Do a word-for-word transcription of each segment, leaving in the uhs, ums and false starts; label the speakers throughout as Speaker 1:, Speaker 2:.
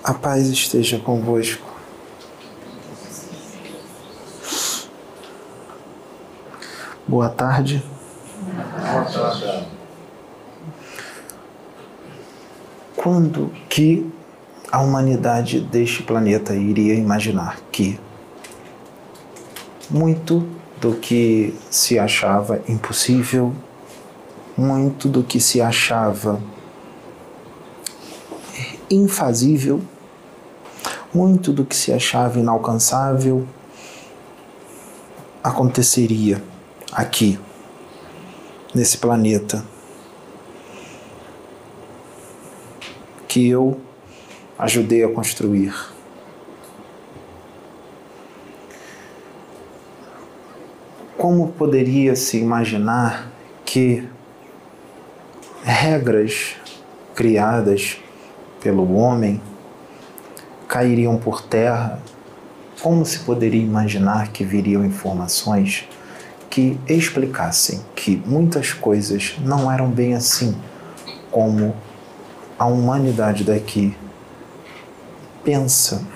Speaker 1: A paz esteja convosco. Boa tarde.
Speaker 2: Boa tarde.
Speaker 1: Quando que a humanidade deste planeta iria imaginar que muito do que se achava impossível, muito do que se achava infazível, muito do que se achava inalcançável aconteceria aqui, nesse planeta que eu ajudei a construir. Como poderia se imaginar que regras criadas pelo homem cairiam por terra? Como se poderia imaginar que viriam informações que explicassem que muitas coisas não eram bem assim como a humanidade daqui pensa?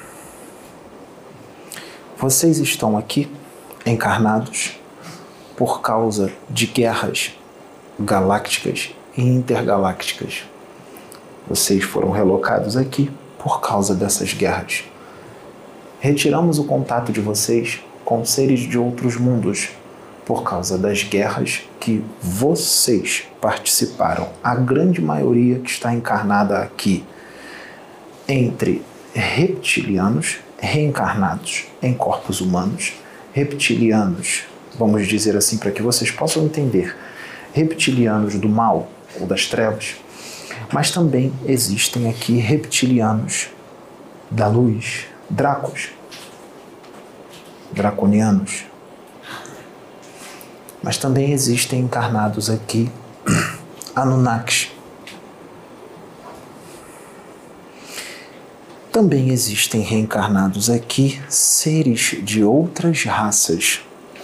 Speaker 1: Vocês estão aqui encarnados por causa de guerras galácticas e intergalácticas. Vocês foram relocados aqui por causa dessas guerras. Retiramos o contato de vocês com seres de outros mundos por causa das guerras que vocês participaram. A grande maioria que está encarnada aqui entre reptilianos reencarnados em corpos humanos, reptilianos, vamos dizer assim para que vocês possam entender, reptilianos do mal ou das trevas, mas também existem aqui reptilianos da luz, Dracos, draconianos. Mas também existem encarnados aqui Anunnakis. Também existem reencarnados aqui seres de outras raças.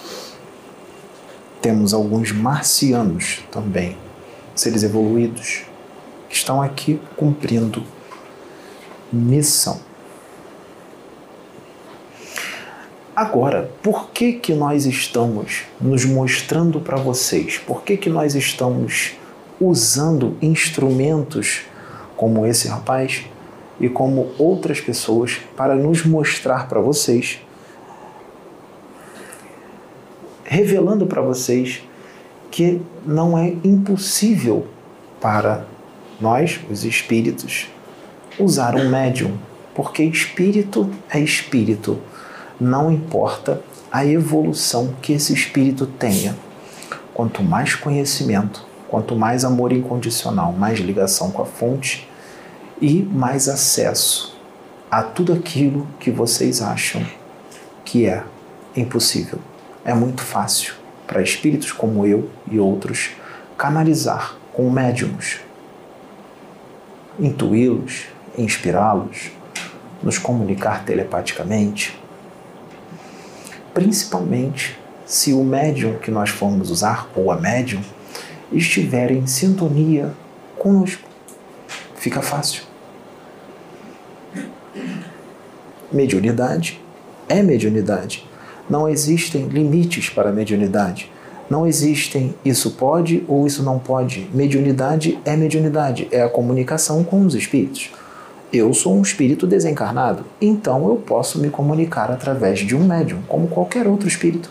Speaker 1: Temos alguns marcianos também, seres evoluídos, que estão aqui cumprindo missão. Agora, por que que nós estamos nos mostrando para vocês? Por que que nós estamos usando instrumentos como esse rapaz e como outras pessoas para nos mostrar para vocês, revelando para vocês que não é impossível para nós, os espíritos, usar um médium, porque espírito é espírito. Não importa a evolução que esse espírito tenha. Quanto mais conhecimento, quanto mais amor incondicional, mais ligação com a fonte e mais acesso a tudo aquilo que vocês acham que é impossível. É muito fácil para espíritos como eu e outros canalizar com médiums, intuí-los, inspirá-los, nos comunicar telepaticamente. Principalmente se o médium que nós formos usar, ou a médium, estiver em sintonia conosco. Fica fácil. Mediunidade é mediunidade. Não existem limites para a mediunidade. Não existem isso pode ou isso não pode. Mediunidade é mediunidade. É a comunicação com os espíritos. Eu sou um espírito desencarnado, então eu posso me comunicar através de um médium, como qualquer outro espírito.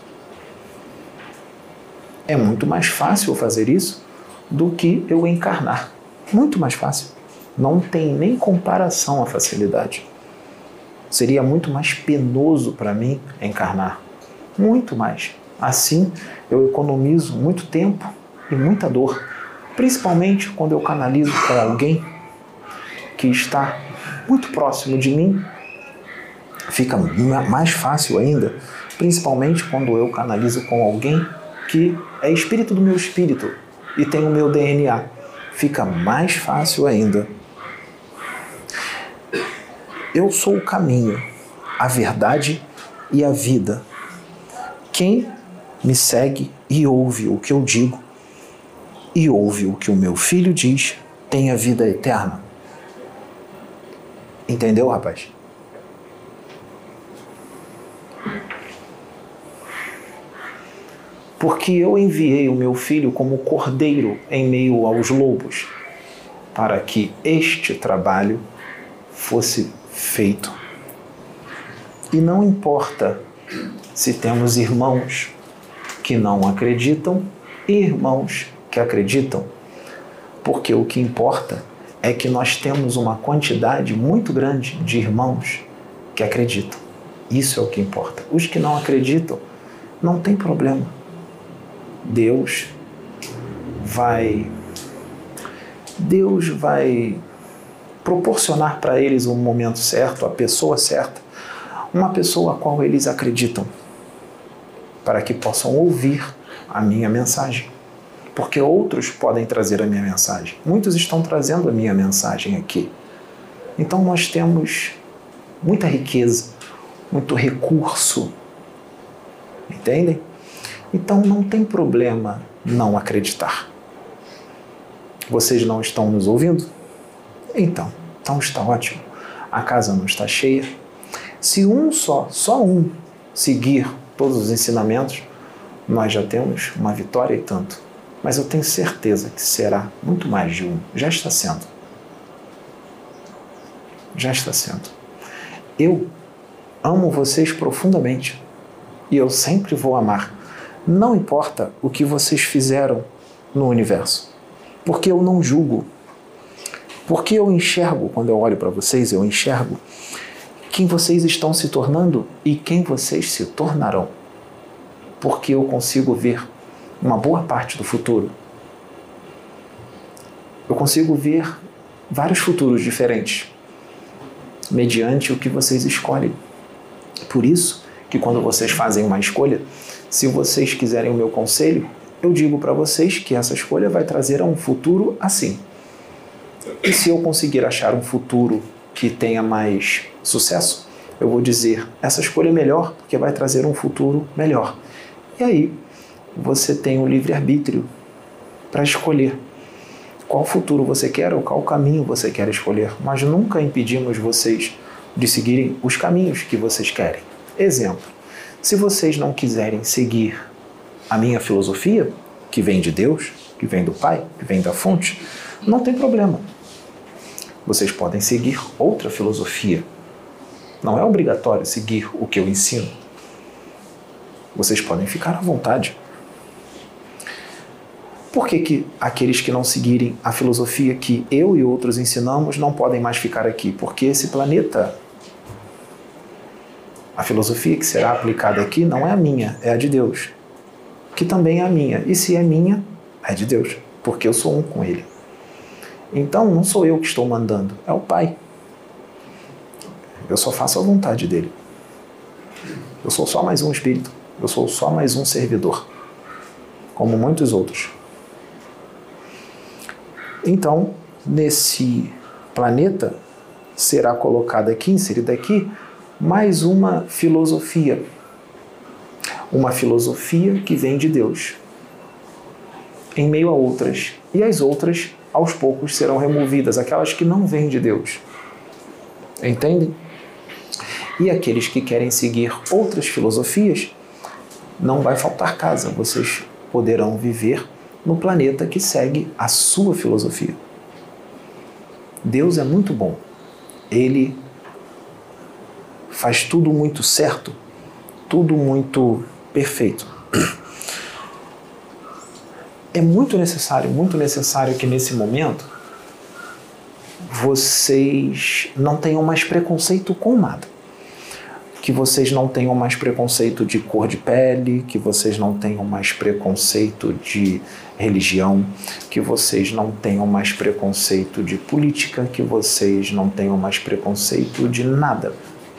Speaker 1: É muito mais fácil fazer isso do que eu encarnar. Muito mais fácil. Não tem nem comparação a facilidade. Seria muito mais penoso para mim encarnar. Muito mais. Assim, eu economizo muito tempo e muita dor. Principalmente quando eu canalizo com alguém que está muito próximo de mim, fica mais fácil ainda, principalmente quando eu canalizo com alguém que é espírito do meu espírito e tem o meu D N A. Fica mais fácil ainda. Eu sou o caminho, a verdade e a vida. Quem me segue e ouve o que eu digo e ouve o que o meu filho diz, tem a vida eterna. Entendeu, rapaz? Porque eu enviei o meu filho como cordeiro em meio aos lobos, para que este trabalho fosse feito. E não importa se temos irmãos que não acreditam e irmãos que acreditam, porque o que importa é que nós temos uma quantidade muito grande de irmãos que acreditam. Isso é o que importa. Os que não acreditam, não tem problema. Deus vai Deus vai proporcionar para eles um momento certo, a pessoa certa, uma pessoa a qual eles acreditam, para que possam ouvir a minha mensagem. Porque outros podem trazer a minha mensagem. Muitos estão trazendo a minha mensagem aqui. Então nós temos muita riqueza, muito recurso. Entendem? Então não tem problema não acreditar. Vocês não estão nos ouvindo? Então, então está ótimo. A casa não está cheia. Se um só, só um, seguir todos os ensinamentos, nós já temos uma vitória e tanto. Mas eu tenho certeza que será muito mais de um. Já está sendo. Já está sendo. Eu amo vocês profundamente. E eu sempre vou amar. Não importa o que vocês fizeram no universo. Porque eu não julgo. Porque eu enxergo, quando eu olho para vocês, eu enxergo quem vocês estão se tornando e quem vocês se tornarão. Porque eu consigo ver uma boa parte do futuro. Eu consigo ver vários futuros diferentes, mediante o que vocês escolhem. Por isso que quando vocês fazem uma escolha, se vocês quiserem o meu conselho, eu digo para vocês que essa escolha vai trazer a um futuro assim. E se eu conseguir achar um futuro que tenha mais sucesso, eu vou dizer, essa escolha é melhor porque vai trazer um futuro melhor. E aí, você tem o livre-arbítrio para escolher qual futuro você quer ou qual caminho você quer escolher. Nós nunca impedimos vocês de seguirem os caminhos que vocês querem. Exemplo, se vocês não quiserem seguir a minha filosofia, que vem de Deus, que vem do Pai, que vem da fonte, não tem problema. Vocês podem seguir outra filosofia. Não é obrigatório seguir o que eu ensino. Vocês podem ficar à vontade. Por que que aqueles que não seguirem a filosofia que eu e outros ensinamos não podem mais ficar aqui? Porque esse planeta, a filosofia que será aplicada aqui não é a minha, é a de Deus. Que também é a minha. E se é minha, é de Deus. Porque eu sou um com Ele. Então, não sou eu que estou mandando, é o Pai. Eu só faço a vontade dEle. Eu sou só mais um espírito. Eu sou só mais um servidor. Como muitos outros. Então, nesse planeta, será colocada aqui, inserida aqui, mais uma filosofia. Uma filosofia que vem de Deus. Em meio a outras. E as outras, aos poucos, serão removidas. Aquelas que não vêm de Deus. Entendem? E aqueles que querem seguir outras filosofias, não vai faltar casa. Vocês poderão viver no planeta que segue a sua filosofia. Deus é muito bom. Ele faz tudo muito certo, tudo muito perfeito. É muito necessário, muito necessário que nesse momento vocês não tenham mais preconceito com nada. Que vocês não tenham mais preconceito de cor de pele, que vocês não tenham mais preconceito de religião, que vocês não tenham mais preconceito de política, que vocês não tenham mais preconceito de nada.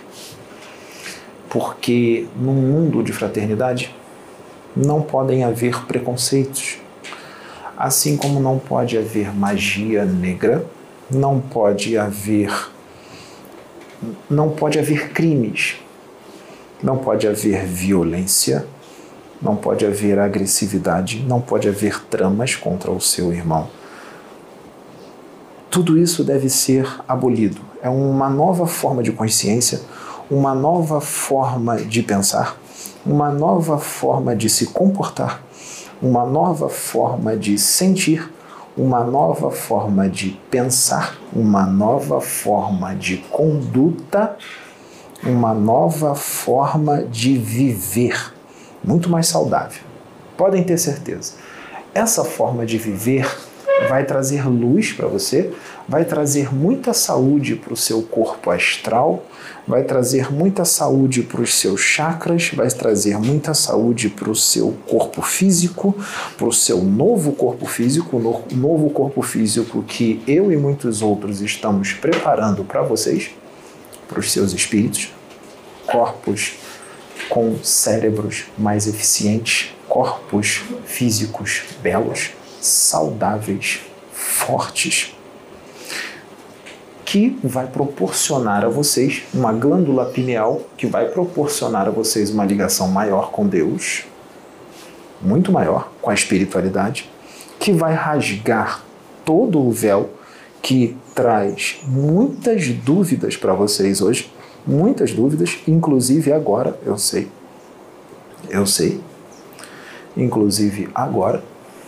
Speaker 1: Porque num mundo de fraternidade não podem haver preconceitos. Assim como não pode haver magia negra, não pode haver, não pode haver crimes, não pode haver violência, não pode haver agressividade, não pode haver tramas contra o seu irmão. Tudo isso deve ser abolido. é uma nova forma de consciência, uma nova forma de pensar, uma nova forma de se comportar, uma nova forma de sentir, uma nova forma de pensar, uma nova forma de conduta, uma nova forma de viver, muito mais saudável. Podem ter certeza. Essa forma de viver vai trazer luz para você, vai trazer muita saúde para o seu corpo astral, vai trazer muita saúde para os seus chakras, vai trazer muita saúde para o seu corpo físico, para o seu novo corpo físico, o novo corpo físico que eu e muitos outros estamos preparando para vocês, para os seus espíritos, corpos com cérebros mais eficientes, corpos físicos belos, saudáveis, fortes, que vai proporcionar a vocês uma glândula pineal, que vai proporcionar a vocês uma ligação maior com Deus, muito maior, com a espiritualidade, que vai rasgar todo o véu que traz muitas dúvidas para vocês hoje, muitas dúvidas, inclusive agora, eu sei, eu sei, inclusive agora,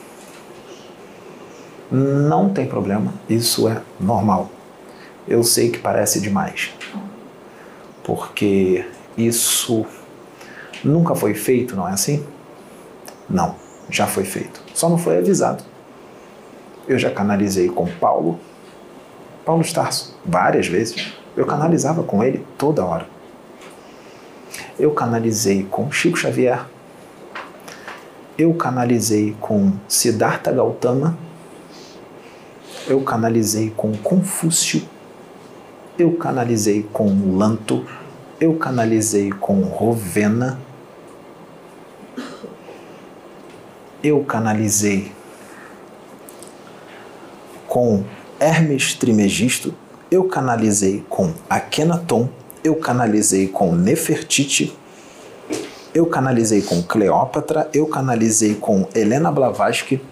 Speaker 1: não tem problema, isso é normal. Eu sei que parece demais, porque isso nunca foi feito, não é assim? Não, já foi feito, só não foi avisado. Eu já canalizei com Paulo, Paulo Starso, várias vezes. Eu canalizava com ele toda hora. Eu canalizei com Chico Xavier, eu canalizei com Siddhartha Gautama, eu canalizei com Confúcio, eu canalizei com Lanto, eu canalizei com Rovena, eu canalizei com Hermes Trimegisto, eu canalizei com Akhenaton, eu canalizei com Nefertiti, eu canalizei com Cleópatra, eu canalizei com Helena Blavatsky,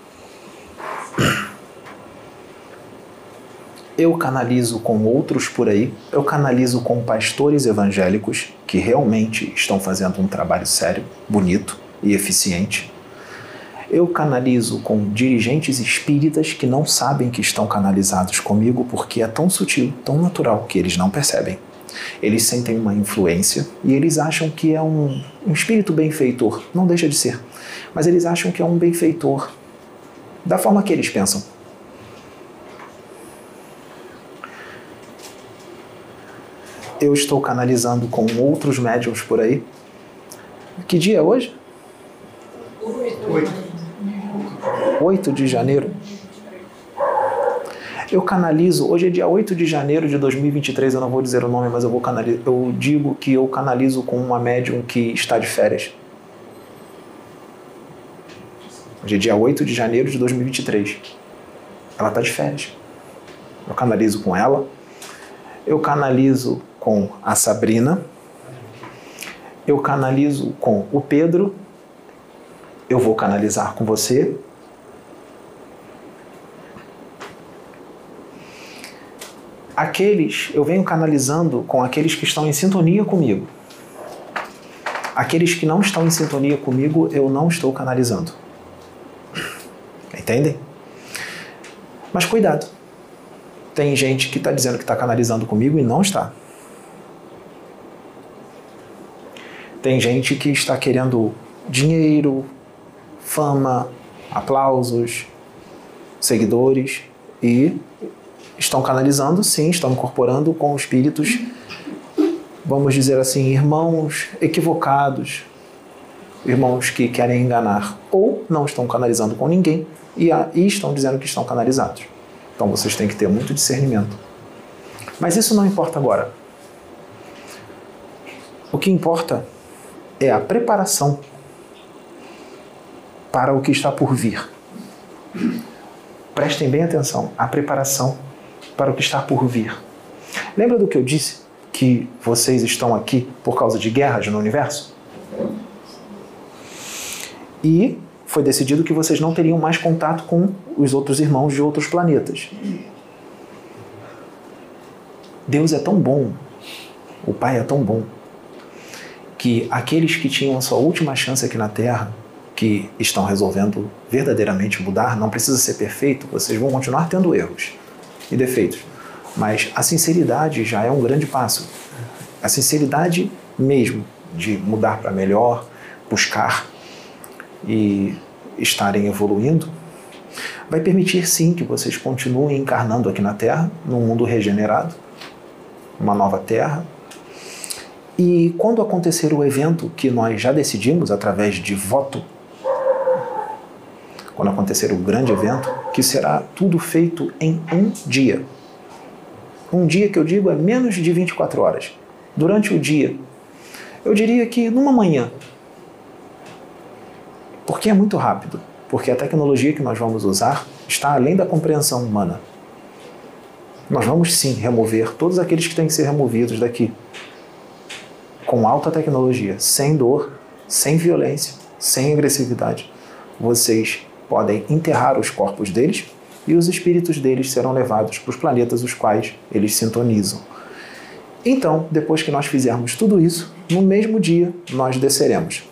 Speaker 1: eu canalizo com outros por aí, eu canalizo com pastores evangélicos que realmente estão fazendo um trabalho sério, bonito e eficiente. Eu canalizo com dirigentes espíritas que não sabem que estão canalizados comigo porque é tão sutil, tão natural que eles não percebem. Eles sentem uma influência e eles acham que é um, um espírito benfeitor, não deixa de ser, mas eles acham que é um benfeitor da forma que eles pensam. Eu estou canalizando com outros médiuns por aí. Que dia é hoje?
Speaker 2: Oito.
Speaker 1: oito de janeiro. Eu canalizo, hoje é dia oito de janeiro de dois mil e vinte e três, eu não vou dizer o nome, mas eu vou canalizar, eu digo que eu canalizo com uma médium que está de férias. Hoje é dia oito de janeiro de dois mil e vinte e três. Ela está de férias. Eu canalizo com ela. Eu canalizo com a Sabrina. Eu canalizo com o Pedro. Eu vou canalizar com você. Aqueles, eu venho canalizando com aqueles que estão em sintonia comigo. Aqueles que não estão em sintonia comigo, eu não estou canalizando. Entendem? Mas cuidado. Tem gente que está dizendo que está canalizando comigo e não está. Tem gente que está querendo dinheiro, fama, aplausos, seguidores e estão canalizando, sim, estão incorporando com espíritos, vamos dizer assim, irmãos equivocados, irmãos que querem enganar, ou não estão canalizando com ninguém e, a, e estão dizendo que estão canalizados. Então vocês têm que ter muito discernimento. Mas isso não importa agora. O que importa é a preparação para o que está por vir. Prestem bem atenção, a preparação para o que está por vir. Lembra do que eu disse? Que vocês estão aqui por causa de guerras no universo? E foi decidido que vocês não teriam mais contato com os outros irmãos de outros planetas. Deus é tão bom, o Pai é tão bom, que aqueles que tinham a sua última chance aqui na Terra, que estão resolvendo verdadeiramente mudar, não precisa ser perfeito, vocês vão continuar tendo erros e defeitos, mas a sinceridade já é um grande passo. A sinceridade mesmo de mudar para melhor, buscar e estarem evoluindo, vai permitir sim que vocês continuem encarnando aqui na Terra, num mundo regenerado, uma nova Terra. E quando acontecer o evento que nós já decidimos através de voto, quando acontecer o grande evento, que será tudo feito em um dia. Um dia que eu digo é menos de vinte e quatro horas. Durante o dia, eu diria que numa manhã. Porque é muito rápido. Porque a tecnologia que nós vamos usar está além da compreensão humana. Nós vamos sim remover todos aqueles que têm que ser removidos daqui. Com alta tecnologia, sem dor, sem violência, sem agressividade. Vocês podem enterrar os corpos deles e os espíritos deles serão levados para os planetas os quais eles sintonizam. Então, depois que nós fizermos tudo isso, no mesmo dia nós desceremos.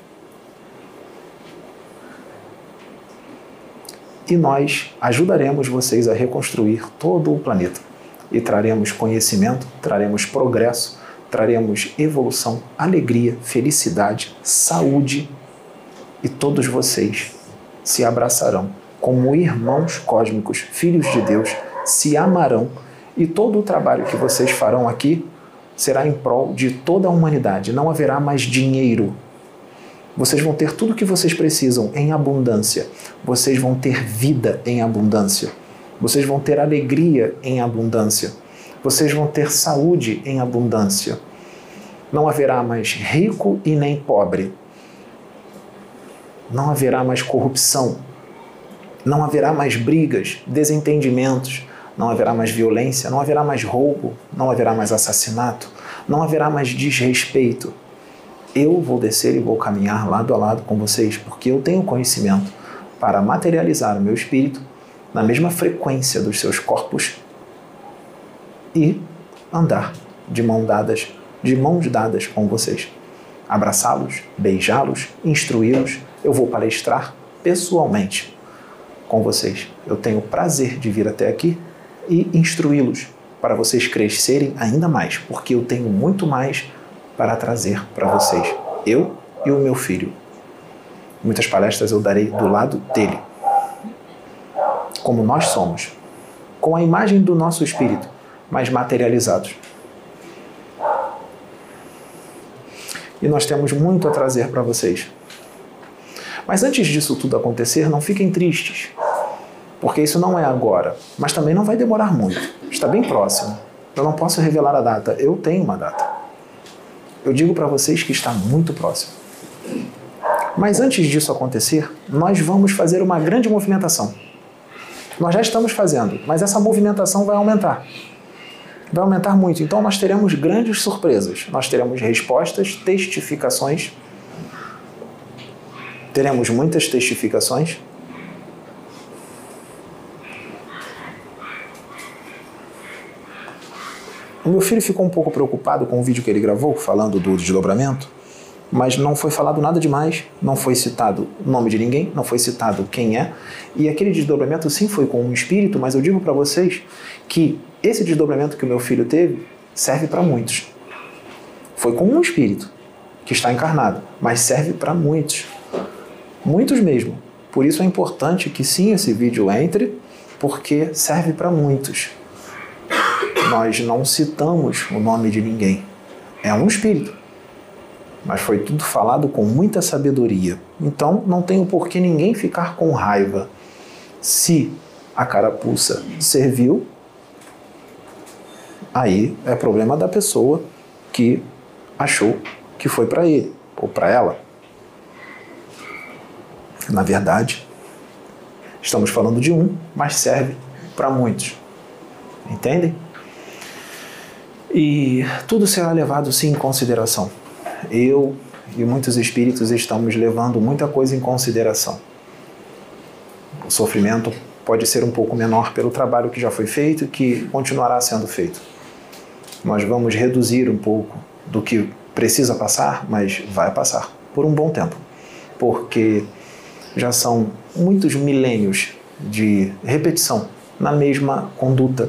Speaker 1: E nós ajudaremos vocês a reconstruir todo o planeta. E traremos conhecimento, traremos progresso, traremos evolução, alegria, felicidade, saúde, e todos vocês se abraçarão como irmãos cósmicos, filhos de Deus, se amarão, e todo o trabalho que vocês farão aqui será em prol de toda a humanidade. Não haverá mais dinheiro. Vocês vão ter tudo o que vocês precisam em abundância. Vocês vão ter vida em abundância. Vocês vão ter alegria em abundância. Vocês vão ter saúde em abundância. Não haverá mais rico e nem pobre. Não haverá mais corrupção. Não haverá mais brigas, desentendimentos. Não haverá mais violência. Não haverá mais roubo. Não haverá mais assassinato. Não haverá mais desrespeito. Eu vou descer e vou caminhar lado a lado com vocês, porque eu tenho conhecimento para materializar o meu espírito na mesma frequência dos seus corpos e andar de mão dadas, de mãos dadas com vocês. Abraçá-los, beijá-los, instruí-los. Eu vou palestrar pessoalmente com vocês. Eu tenho o prazer de vir até aqui e instruí-los para vocês crescerem ainda mais, porque eu tenho muito mais para trazer para vocês. Eu e o meu filho. Muitas palestras eu darei do lado dele. Como nós somos. Com a imagem do nosso espírito, mas materializados. E nós temos muito a trazer para vocês. Mas antes disso tudo acontecer, não fiquem tristes. Porque isso não é agora. Mas também não vai demorar muito. Está bem próximo. Eu não posso revelar a data. Eu tenho uma data. Eu digo para vocês que está muito próximo. Mas antes disso acontecer, nós vamos fazer uma grande movimentação. Nós já estamos fazendo, mas essa movimentação vai aumentar. Vai aumentar muito. Então nós teremos grandes surpresas. Nós teremos respostas, testificações. Teremos muitas testificações. O meu filho ficou um pouco preocupado com o vídeo que ele gravou, falando do desdobramento, mas não foi falado nada demais, não foi citado o nome de ninguém, não foi citado quem é, e aquele desdobramento sim foi com um espírito, mas eu digo para vocês que esse desdobramento que o meu filho teve serve para muitos. Foi com um espírito que está encarnado, mas serve para muitos. Muitos mesmo. Por isso é importante que sim esse vídeo entre, porque serve para muitos. Nós não citamos o nome de ninguém. É um espírito. Mas foi tudo falado com muita sabedoria. Então não tem o porquê ninguém ficar com raiva. Se a carapuça serviu, aí é problema da pessoa que achou que foi para ele ou para ela. Na verdade, estamos falando de um, mas serve para muitos. Entendem? E tudo será levado sim em consideração. Eu e muitos espíritos estamos levando muita coisa em consideração. O sofrimento pode ser um pouco menor pelo trabalho que já foi feito e que continuará sendo feito. Nós vamos reduzir um pouco do que precisa passar, mas vai passar por um bom tempo, porque já são muitos milênios de repetição na mesma conduta.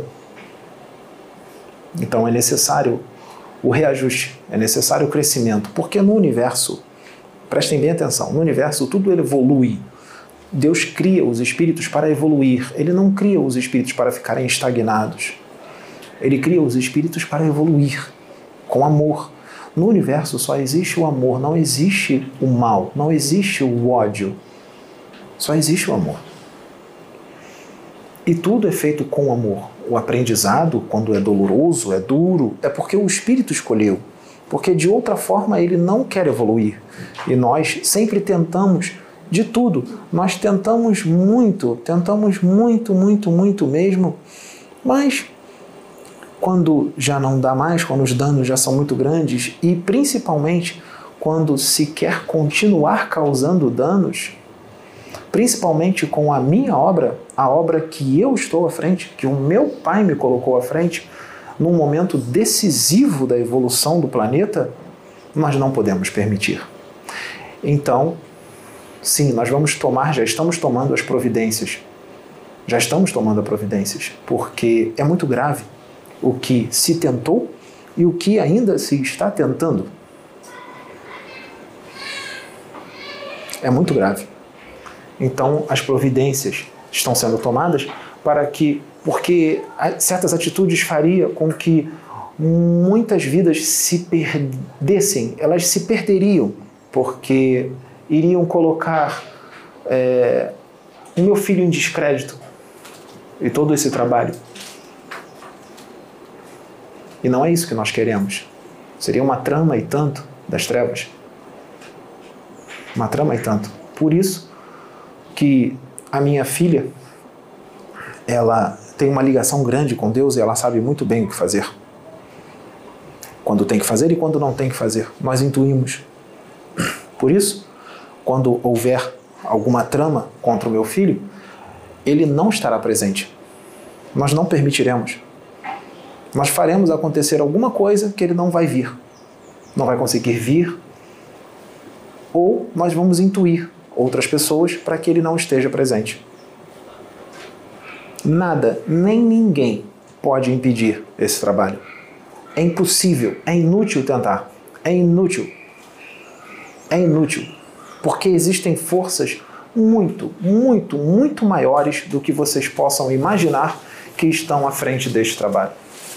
Speaker 1: Então é necessário o reajuste, é necessário o crescimento, porque no universo, prestem bem atenção, no universo tudo evolui. Deus cria os espíritos para evoluir, Ele não cria os espíritos para ficarem estagnados. Ele cria os espíritos para evoluir, com amor. No universo só existe o amor, não existe o mal, não existe o ódio. Só existe o amor. E tudo é feito com amor. O aprendizado, quando é doloroso, é duro, é porque o espírito escolheu. Porque de outra forma ele não quer evoluir. E nós sempre tentamos de tudo. Nós tentamos muito, tentamos muito, muito, muito mesmo. Mas quando já não dá mais, quando os danos já são muito grandes e principalmente quando se quer continuar causando danos, principalmente com a minha obra, a obra que eu estou à frente, que o meu pai me colocou à frente, num momento decisivo da evolução do planeta, nós não podemos permitir. Então, sim, nós vamos tomar, já estamos tomando as providências, já estamos tomando as providências, porque é muito grave o que se tentou e o que ainda se está tentando. É muito grave. Então, as providências estão sendo tomadas para que, porque certas atitudes faria com que muitas vidas se perdessem, elas se perderiam, porque iriam colocar é, o meu filho em descrédito e todo esse trabalho. E não é isso que nós queremos. Seria uma trama e tanto das trevas. Uma trama e tanto. Por isso que a minha filha, ela tem uma ligação grande com Deus e ela sabe muito bem o que fazer. Quando tem que fazer e quando não tem que fazer. Nós intuímos. Por isso, quando houver alguma trama contra o meu filho, ele não estará presente. Nós não permitiremos. Nós faremos acontecer alguma coisa que ele não vai vir. Não vai conseguir vir. Ou nós vamos intuir outras pessoas para que ele não esteja presente. Nada, nem ninguém pode impedir esse trabalho. É impossível, é inútil tentar. É inútil. É inútil. Porque existem forças muito, muito, muito maiores do que vocês possam imaginar que estão à frente deste trabalho.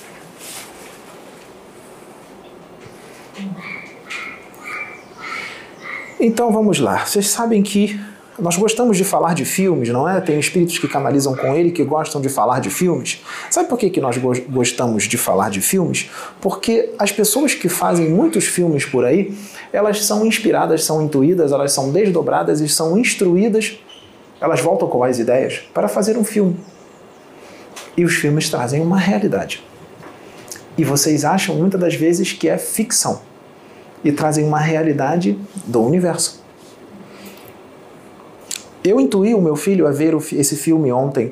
Speaker 1: Então vamos lá. Vocês sabem que nós gostamos de falar de filmes, não é? Tem espíritos que canalizam com ele que gostam de falar de filmes. Sabe por que que nós gostamos de falar de filmes? Porque as pessoas que fazem muitos filmes por aí, elas são inspiradas, são intuídas, elas são desdobradas e são instruídas, elas voltam com as ideias para fazer um filme. E os filmes trazem uma realidade. E vocês acham muitas das vezes que é ficção. E trazem uma realidade do universo. Eu intuí o meu filho a ver o, esse filme ontem.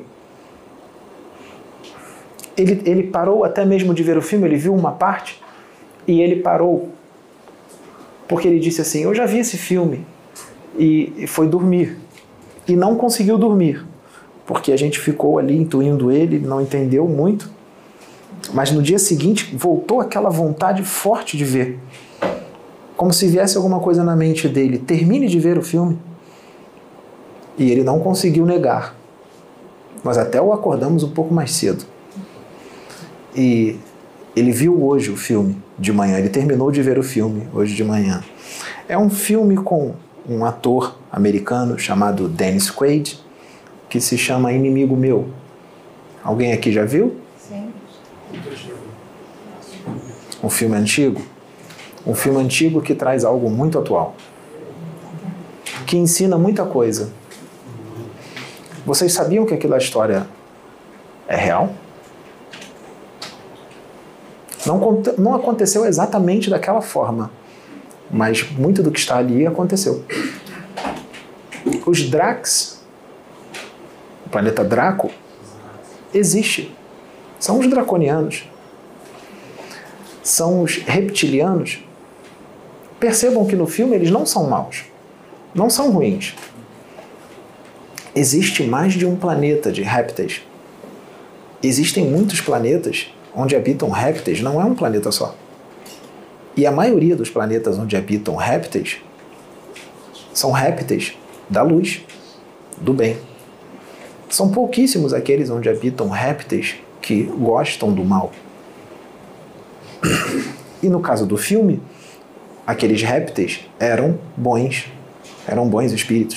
Speaker 1: Ele, ele parou até mesmo de ver o filme, ele viu uma parte e ele parou. Porque ele disse assim, eu já vi esse filme. E, e foi dormir. E não conseguiu dormir. Porque a gente ficou ali intuindo ele, não entendeu muito. Mas no dia seguinte voltou aquela vontade forte de ver. Como se viesse alguma coisa na mente dele. Termine de ver o filme. E ele não conseguiu negar. Nós até o acordamos um pouco mais cedo. E ele viu hoje o filme de manhã. Ele terminou de ver o filme hoje de manhã. É um filme com um ator americano chamado Dennis Quaid, que se chama Inimigo Meu. Alguém aqui já viu?
Speaker 2: Sim.
Speaker 1: Um filme antigo? Um filme antigo que traz algo muito atual. Que ensina muita coisa. Vocês sabiam que aquela história é real? Não, não aconteceu exatamente daquela forma, mas muito do que está ali aconteceu. Os Dracs, o planeta Draco, existe. São os draconianos. são os reptilianos. Percebam que no filme eles não são maus, não são ruins. Existe mais de um planeta de répteis. Existem muitos planetas onde habitam répteis, não é um planeta só. E a maioria dos planetas onde habitam répteis são répteis da luz, do bem. São pouquíssimos aqueles onde habitam répteis que gostam do mal. E no caso do filme, aqueles répteis eram bons, eram bons espíritos.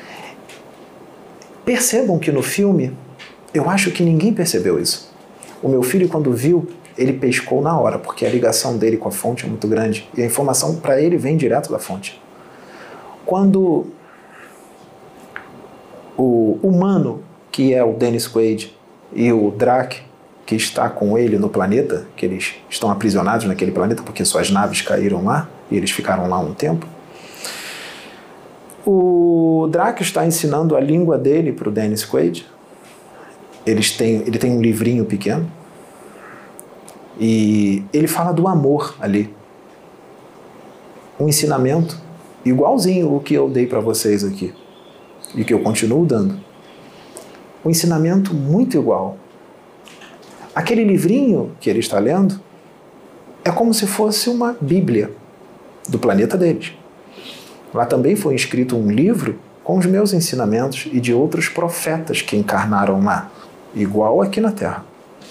Speaker 1: Percebam que no filme, eu acho que ninguém percebeu isso. O meu filho, quando viu, ele pescou na hora, porque a ligação dele com a fonte é muito grande e a informação para ele vem direto da fonte. Quando o humano, que é o Dennis Quaid, e o Drac, que está com ele no planeta, que eles estão aprisionados naquele planeta porque suas naves caíram lá e eles ficaram lá um tempo, o Drac está ensinando a língua dele para o Dennis Quaid. Eles têm, ele tem um livrinho pequeno e ele fala do amor ali. Um ensinamento igualzinho o que eu dei para vocês aqui e que eu continuo dando. Um ensinamento muito igual. Aquele livrinho que ele está lendo é como se fosse uma Bíblia do planeta deles. Lá também foi escrito um livro com os meus ensinamentos e de outros profetas que encarnaram lá, igual aqui na Terra.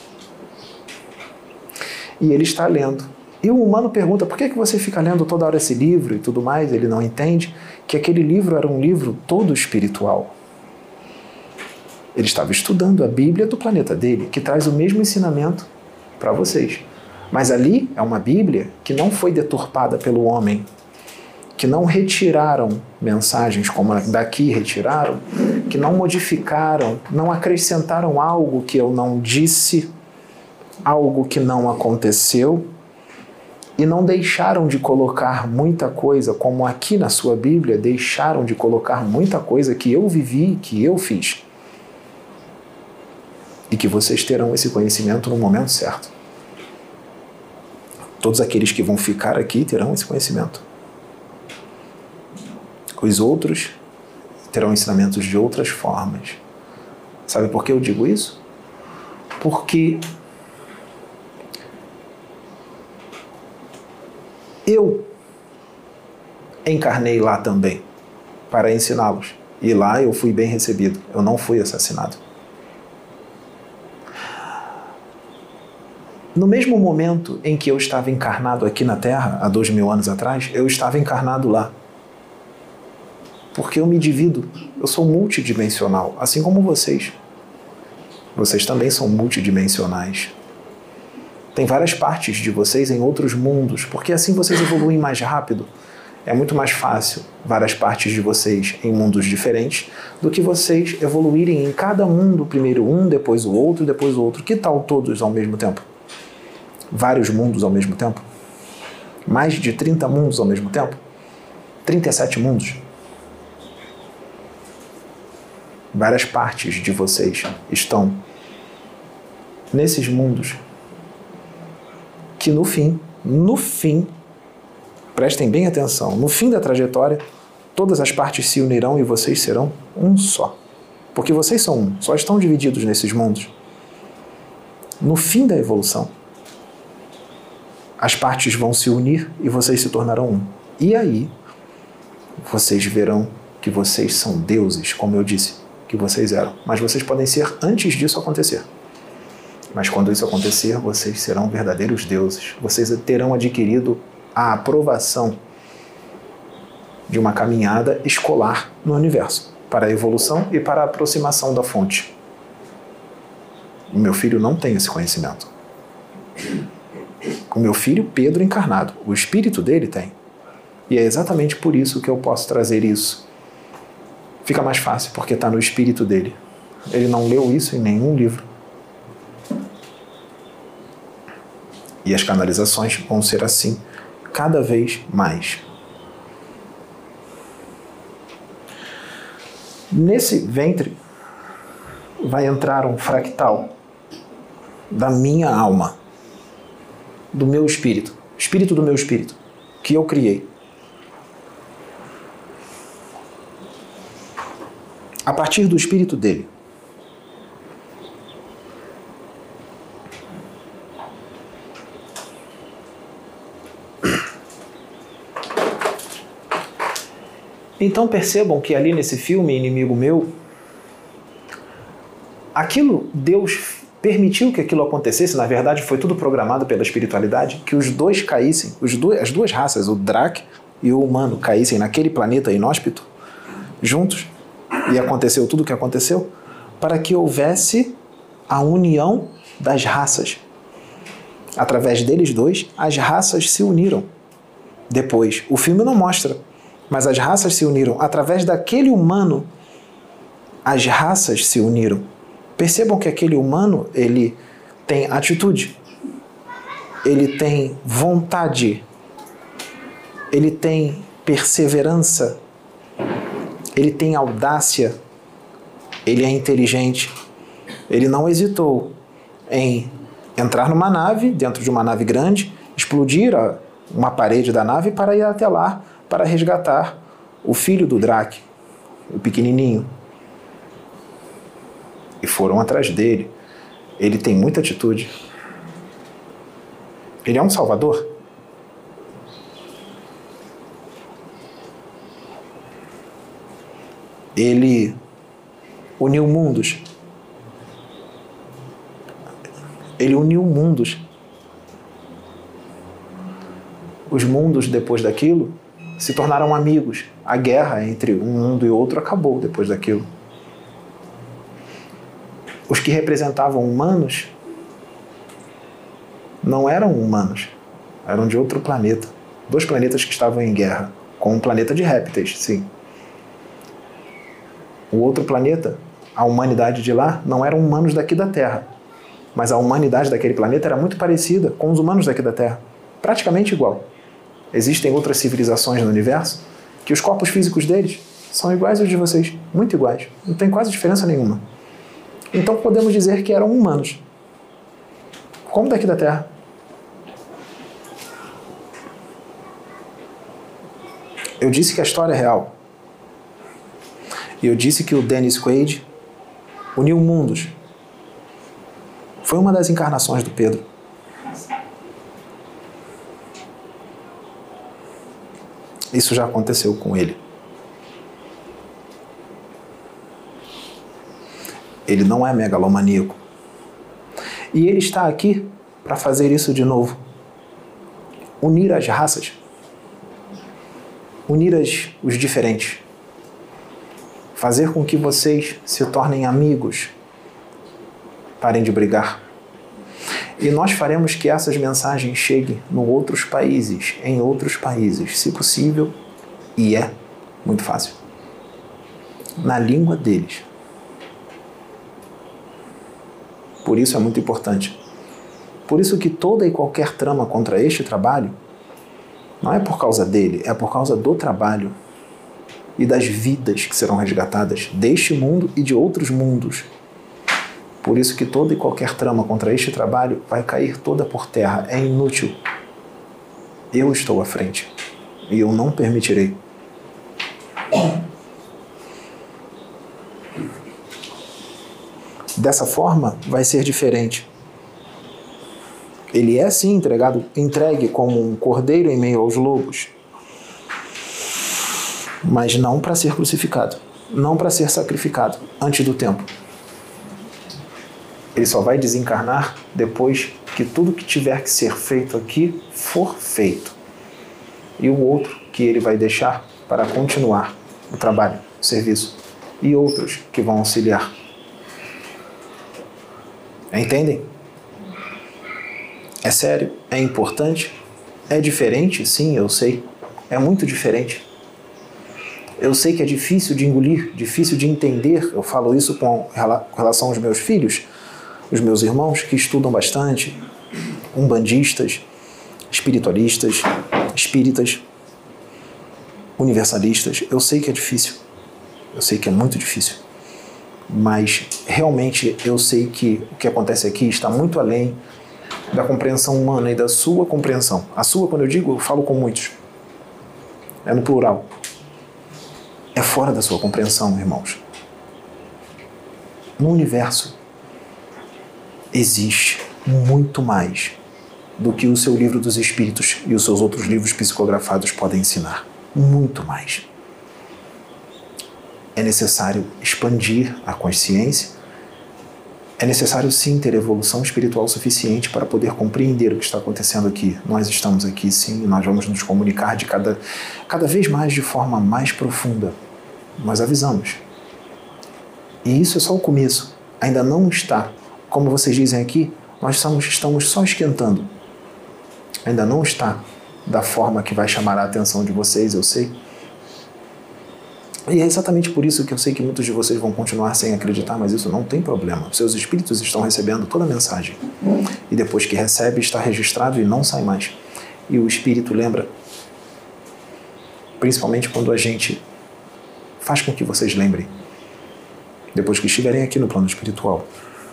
Speaker 1: E ele está lendo. E o humano pergunta, por que que você fica lendo toda hora esse livro e tudo mais? Ele não entende que aquele livro era um livro todo espiritual. Ele estava estudando a Bíblia do planeta dele, que traz o mesmo ensinamento para vocês. Mas ali é uma Bíblia que não foi deturpada pelo homem, que não retiraram mensagens como daqui retiraram, que não modificaram, não acrescentaram algo que eu não disse, algo que não aconteceu, e não deixaram de colocar muita coisa, como aqui na sua Bíblia, deixaram de colocar muita coisa que eu vivi, que eu fiz. E que vocês terão esse conhecimento no momento certo. Todos aqueles que vão ficar aqui terão esse conhecimento. Os outros terão ensinamentos de outras formas. Sabe por que eu digo isso? Porque eu encarnei lá também para ensiná-los. E lá eu fui bem recebido. Eu não fui assassinado. No mesmo momento em que eu estava encarnado aqui na Terra, há dois mil anos atrás, eu estava encarnado lá. Porque eu me divido, eu sou multidimensional, assim como vocês. Vocês também são multidimensionais. Tem várias partes de vocês em outros mundos, porque assim vocês evoluem mais rápido. É muito mais fácil várias partes de vocês em mundos diferentes do que vocês evoluírem em cada mundo, primeiro um, depois o outro, depois o outro. Que tal todos ao mesmo tempo? Vários mundos ao mesmo tempo? Mais de trinta mundos ao mesmo tempo? trinta e sete mundos? Várias partes de vocês estão nesses mundos que no fim, no fim, prestem bem atenção, no fim da trajetória, todas as partes se unirão e vocês serão um só. Porque vocês são um, só estão divididos nesses mundos. No fim da evolução, as partes vão se unir e vocês se tornarão um. E aí, vocês verão que vocês são deuses, como eu disse, que vocês eram. Mas vocês podem ser antes disso acontecer. Mas quando isso acontecer, vocês serão verdadeiros deuses. Vocês terão adquirido a aprovação de uma caminhada escolar no universo, para a evolução e para a aproximação da fonte. O meu filho não tem esse conhecimento. O meu filho, Pedro encarnado, o espírito dele tem. E é exatamente por isso que eu posso trazer isso. Fica mais fácil, porque está no espírito dele. Ele não leu isso em nenhum livro. E as canalizações vão ser assim, cada vez mais. Nesse ventre vai entrar um fractal da minha alma. do meu espírito, espírito do meu espírito, que eu criei. A partir do espírito dele. Então percebam que ali nesse filme, Inimigo Meu, aquilo, Deus permitiu que aquilo acontecesse, na verdade foi tudo programado pela espiritualidade, que os dois caíssem, os dois, as duas raças, o Drak e o humano, caíssem naquele planeta inóspito, juntos, e aconteceu tudo o que aconteceu, para que houvesse a união das raças. Através deles dois, as raças se uniram. Depois, o filme não mostra, mas as raças se uniram. Através daquele humano, as raças se uniram. Percebam que aquele humano, ele tem atitude, ele tem vontade, ele tem perseverança, ele tem audácia, ele é inteligente. Ele não hesitou em entrar numa nave, dentro de uma nave grande, explodir a, uma parede da nave para ir até lá, para resgatar o filho do Drak, o pequenininho. E foram atrás dele. Ele tem muita atitude. Ele é um salvador. Ele uniu mundos. Ele uniu mundos. Os mundos, depois daquilo, se tornaram amigos. A guerra entre um mundo e outro acabou depois daquilo. Os que representavam humanos não eram humanos, eram de outro planeta. Dois planetas que estavam em guerra, com um planeta de répteis, sim. O outro planeta, a humanidade de lá, não eram humanos daqui da Terra, mas a humanidade daquele planeta era muito parecida com os humanos daqui da Terra, praticamente igual. Existem outras civilizações no universo que os corpos físicos deles são iguais aos de vocês, muito iguais, não tem quase diferença nenhuma. Então podemos dizer que eram humanos, como daqui da Terra. Eu disse que a história é real. E eu disse que o Dennis Quaid uniu mundos. Foi uma das encarnações do Pedro. Isso já aconteceu com ele. Ele não é megalomaníaco. E ele está aqui para fazer isso de novo. Unir as raças. Unir as, os diferentes. Fazer com que vocês se tornem amigos. Parem de brigar. E nós faremos que essas mensagens cheguem em outros países, em outros países, se possível, e é muito fácil, na língua deles. Por isso é muito importante. Por isso que toda e qualquer trama contra este trabalho não é por causa dele, é por causa do trabalho e das vidas que serão resgatadas deste mundo e de outros mundos. Por isso que toda e qualquer trama contra este trabalho vai cair toda por terra, é inútil. Eu estou à frente e eu não permitirei. Dessa forma, vai ser diferente. Ele é sim entregado, entregue como um cordeiro em meio aos lobos, mas não para ser crucificado, não para ser sacrificado antes do tempo. Ele só vai desencarnar depois que tudo que tiver que ser feito aqui for feito. E o outro que ele vai deixar para continuar o trabalho, o serviço. E outros que vão auxiliar. Entendem? É sério, é importante, é diferente, sim, eu sei. É muito diferente. Eu sei que é difícil de engolir, difícil de entender. Eu falo isso com relação aos meus filhos, os meus irmãos que estudam bastante, umbandistas, espiritualistas, espíritas, universalistas. Eu sei que é difícil, eu sei que é muito difícil, mas realmente eu sei que o que acontece aqui está muito além da compreensão humana e da sua compreensão. A sua, quando eu digo, eu falo com muitos. É no plural. É fora da sua compreensão, irmãos. No universo existe muito mais do que o seu livro dos Espíritos e os seus outros livros psicografados podem ensinar. Muito mais. É necessário expandir a consciência. É necessário sim ter evolução espiritual suficiente para poder compreender o que está acontecendo aqui. Nós estamos aqui sim e nós vamos nos comunicar de cada, cada vez mais de forma mais profunda. Nós avisamos. E isso é só o começo. Ainda não está. Como vocês dizem aqui, nós estamos, estamos só esquentando. Ainda não está da forma que vai chamar a atenção de vocês, eu sei. E é exatamente por isso que eu sei que muitos de vocês vão continuar sem acreditar, mas isso não tem problema. Os seus espíritos estão recebendo toda a mensagem. E depois que recebe, está registrado e não sai mais. E o espírito lembra, principalmente quando a gente faz com que vocês lembrem, depois que estiverem aqui no plano espiritual.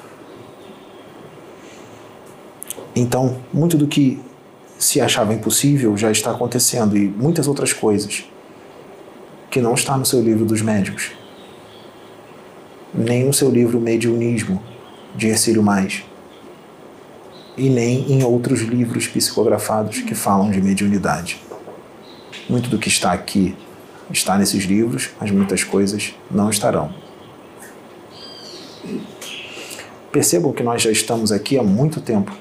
Speaker 1: Então, muito do que se achava impossível já está acontecendo e muitas outras coisas que não está no seu livro dos médiuns, nem no seu livro Mediunismo, de Hercílio Mais, e nem em outros livros psicografados que falam de mediunidade. Muito do que está aqui está nesses livros, mas muitas coisas não estarão. Percebam que nós já estamos aqui há muito tempo.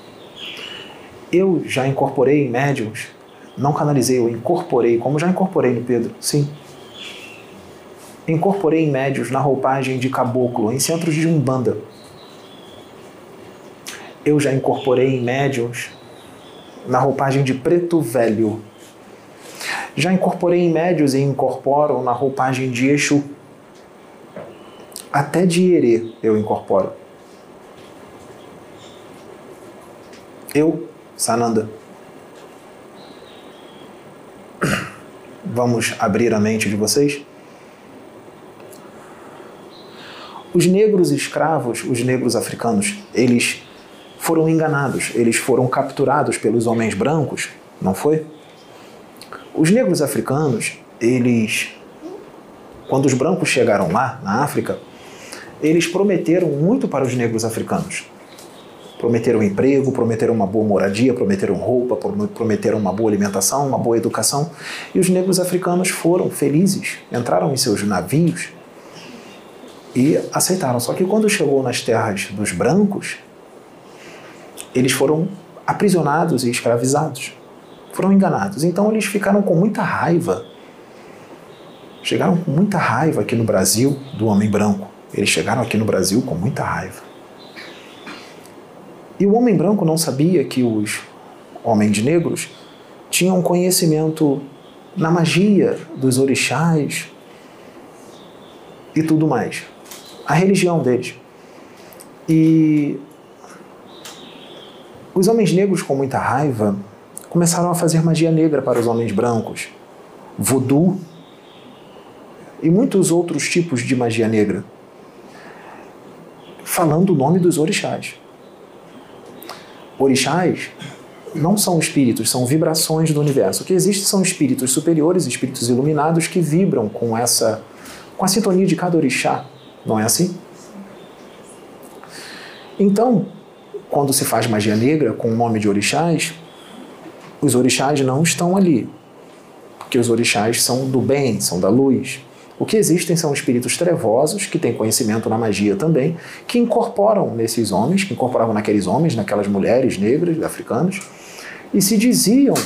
Speaker 1: Eu já incorporei em médiuns, não canalizei, eu incorporei, como já incorporei no Pedro, sim. Incorporei em médiuns na roupagem de caboclo, em centros de umbanda. Eu já incorporei em médiuns na roupagem de preto velho. Já incorporei em médiuns e incorporo na roupagem de Exu. Até de Ierê eu incorporo. Eu, Sananda. Vamos abrir a mente de vocês? Os negros escravos, os negros africanos, eles foram enganados, eles foram capturados pelos homens brancos, não foi? Os negros africanos, eles, quando os brancos chegaram lá, na África, eles prometeram muito para os negros africanos. Prometeram emprego, prometeram uma boa moradia, prometeram roupa, prometeram uma boa alimentação, uma boa educação. E os negros africanos foram felizes, entraram em seus navios e aceitaram. Só que quando chegou nas terras dos brancos, eles foram aprisionados e escravizados. Foram enganados. Então eles ficaram com muita raiva. Chegaram com muita raiva aqui no Brasil do homem branco. Eles chegaram aqui no Brasil com muita raiva. E o homem branco não sabia que os homens negros tinham conhecimento na magia dos orixás e tudo mais. A religião deles. E os homens negros, com muita raiva, começaram a fazer magia negra para os homens brancos. Voodoo e muitos outros tipos de magia negra. Falando o nome dos orixás. Orixás não são espíritos, são vibrações do universo. O que existe são espíritos superiores, espíritos iluminados que vibram com essa, com a sintonia de cada orixá. Não é assim? Então, quando se faz magia negra com o nome de orixás, os orixás não estão ali, porque os orixás são do bem, são da luz. O que existem são espíritos trevosos, que têm conhecimento na magia também, que incorporam nesses homens, que incorporavam naqueles homens, naquelas mulheres negras, africanos, e se diziam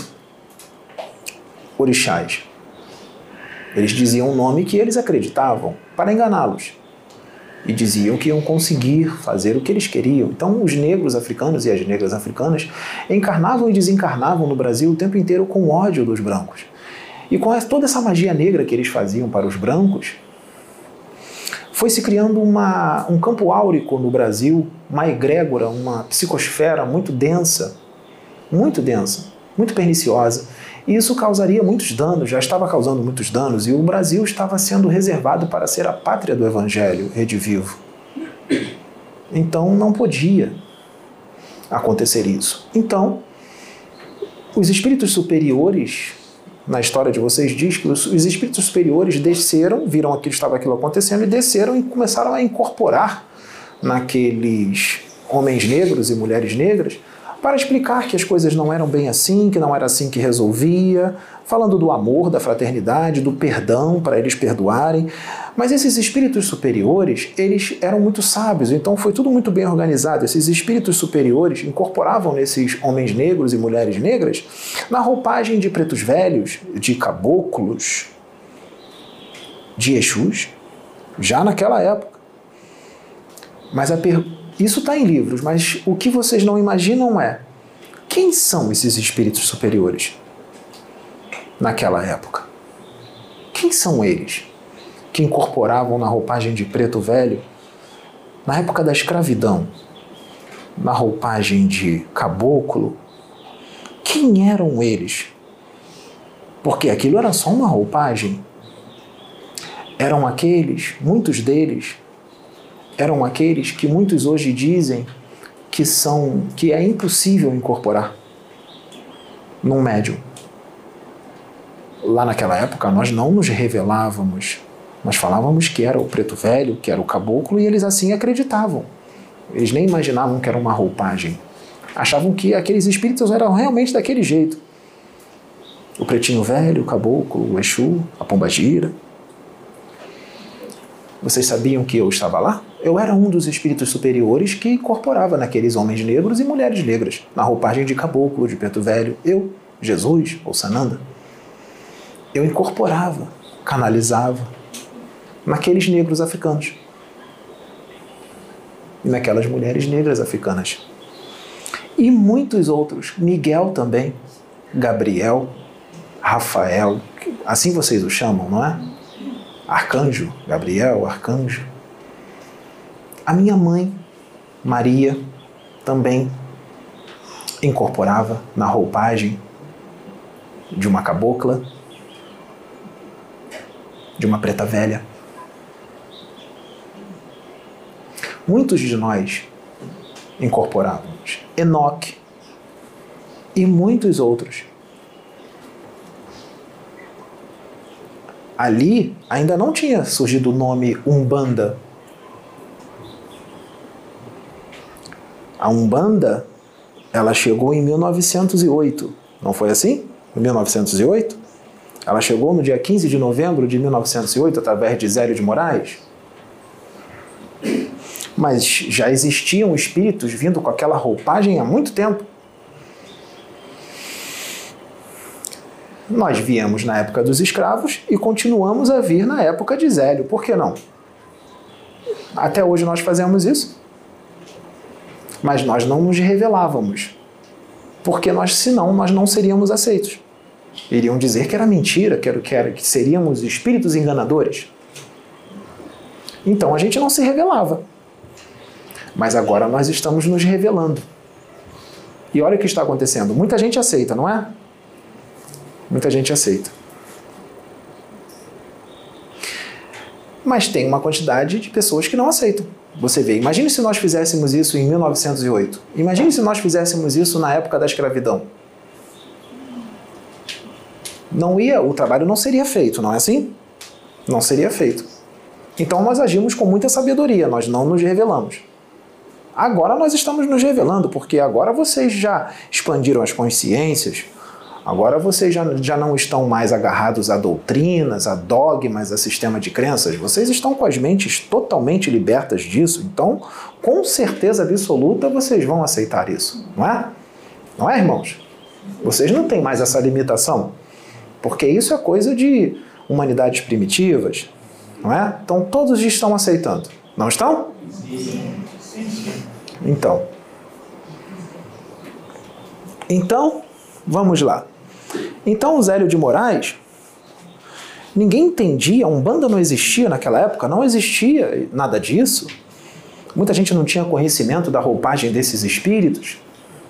Speaker 1: orixás. Eles diziam um nome que eles acreditavam, para enganá-los. E diziam que iam conseguir fazer o que eles queriam. Então, os negros africanos e as negras africanas encarnavam e desencarnavam no Brasil o tempo inteiro com ódio dos brancos. E com toda essa magia negra que eles faziam para os brancos, foi se criando uma, um campo áurico no Brasil, uma egrégora, uma psicosfera muito densa, muito densa, muito perniciosa. E isso causaria muitos danos, já estava causando muitos danos, e o Brasil estava sendo reservado para ser a pátria do Evangelho, redivivo. Então não podia. acontecer isso. Então, os espíritos superiores, na história de vocês, diz que os, os espíritos superiores desceram, viram que estava aquilo acontecendo e desceram e começaram a incorporar naqueles homens negros e mulheres negras para explicar que as coisas não eram bem assim, que não era assim que resolvia, falando do amor, da fraternidade, do perdão, para eles perdoarem. Mas esses espíritos superiores, eles eram muito sábios, então foi tudo muito bem organizado. Esses espíritos superiores incorporavam nesses homens negros e mulheres negras na roupagem de pretos velhos, de caboclos, de Exus, já naquela época. Mas a pergunta... Isso está em livros, mas o que vocês não imaginam é quem são esses espíritos superiores naquela época? Quem são eles que incorporavam na roupagem de preto velho, na época da escravidão, na roupagem de caboclo? Quem eram eles? Porque aquilo era só uma roupagem. Eram aqueles, muitos deles, eram aqueles que muitos hoje dizem que são, que é impossível incorporar num médium. Lá naquela época nós não nos revelávamos, nós falávamos que era o preto velho, que era o caboclo, e eles assim acreditavam. Eles nem imaginavam que era uma roupagem. Achavam que aqueles espíritos eram realmente daquele jeito. O pretinho velho, o caboclo, o Exu, a pombagira. Vocês sabiam que eu estava lá? Eu era um dos espíritos superiores que incorporava naqueles homens negros e mulheres negras, na roupagem de caboclo, de preto velho. Eu, Jesus ou Sananda. Eu incorporava, canalizava naqueles negros africanos e naquelas mulheres negras africanas. E muitos outros. Miguel também, Gabriel, Rafael, assim vocês o chamam, não é? Arcanjo, Gabriel, Arcanjo. A minha mãe, Maria, também incorporava na roupagem de uma cabocla, de uma preta velha. Muitos de nós incorporávamos. Enoque e muitos outros. Ali ainda não tinha surgido o nome Umbanda. A Umbanda, ela chegou em mil novecentos e oito, não foi assim? Em mil novecentos e oito? Ela chegou no dia quinze de novembro de mil novecentos e oito, através de Zélio de Moraes. Mas já existiam espíritos vindo com aquela roupagem há muito tempo. Nós viemos na época dos escravos e continuamos a vir na época de Zélio. Por que não? Até hoje nós fazemos isso. Mas nós não nos revelávamos. Porque nós, senão nós não seríamos aceitos. Iriam dizer que era mentira, que, era, que, era, que seríamos espíritos enganadores. Então a gente não se revelava. Mas agora nós estamos nos revelando. E olha o que está acontecendo. Muita gente aceita, não é? Muita gente aceita. Mas tem uma quantidade de pessoas que não aceitam. Você vê, imagine se nós fizéssemos isso em mil novecentos e oito. Imagine se nós fizéssemos isso na época da escravidão. Não ia, o trabalho não seria feito, não é assim? Não seria feito. Então nós agimos com muita sabedoria, nós não nos revelamos. Agora nós estamos nos revelando, porque agora vocês já expandiram as consciências, agora vocês já, já não estão mais agarrados a doutrinas, a dogmas, a sistema de crenças. Vocês estão com as mentes totalmente libertas disso. Então, com certeza absoluta, vocês vão aceitar isso. Não é? Não é, irmãos? Vocês não têm mais essa limitação. Porque isso é coisa de humanidades primitivas. Não é? Então, todos estão aceitando. Não estão? Sim. Então. Então, vamos lá. Então o Zélio de Moraes, ninguém entendia, a Umbanda não existia naquela época, não existia nada disso. Muita gente não tinha conhecimento da roupagem desses espíritos.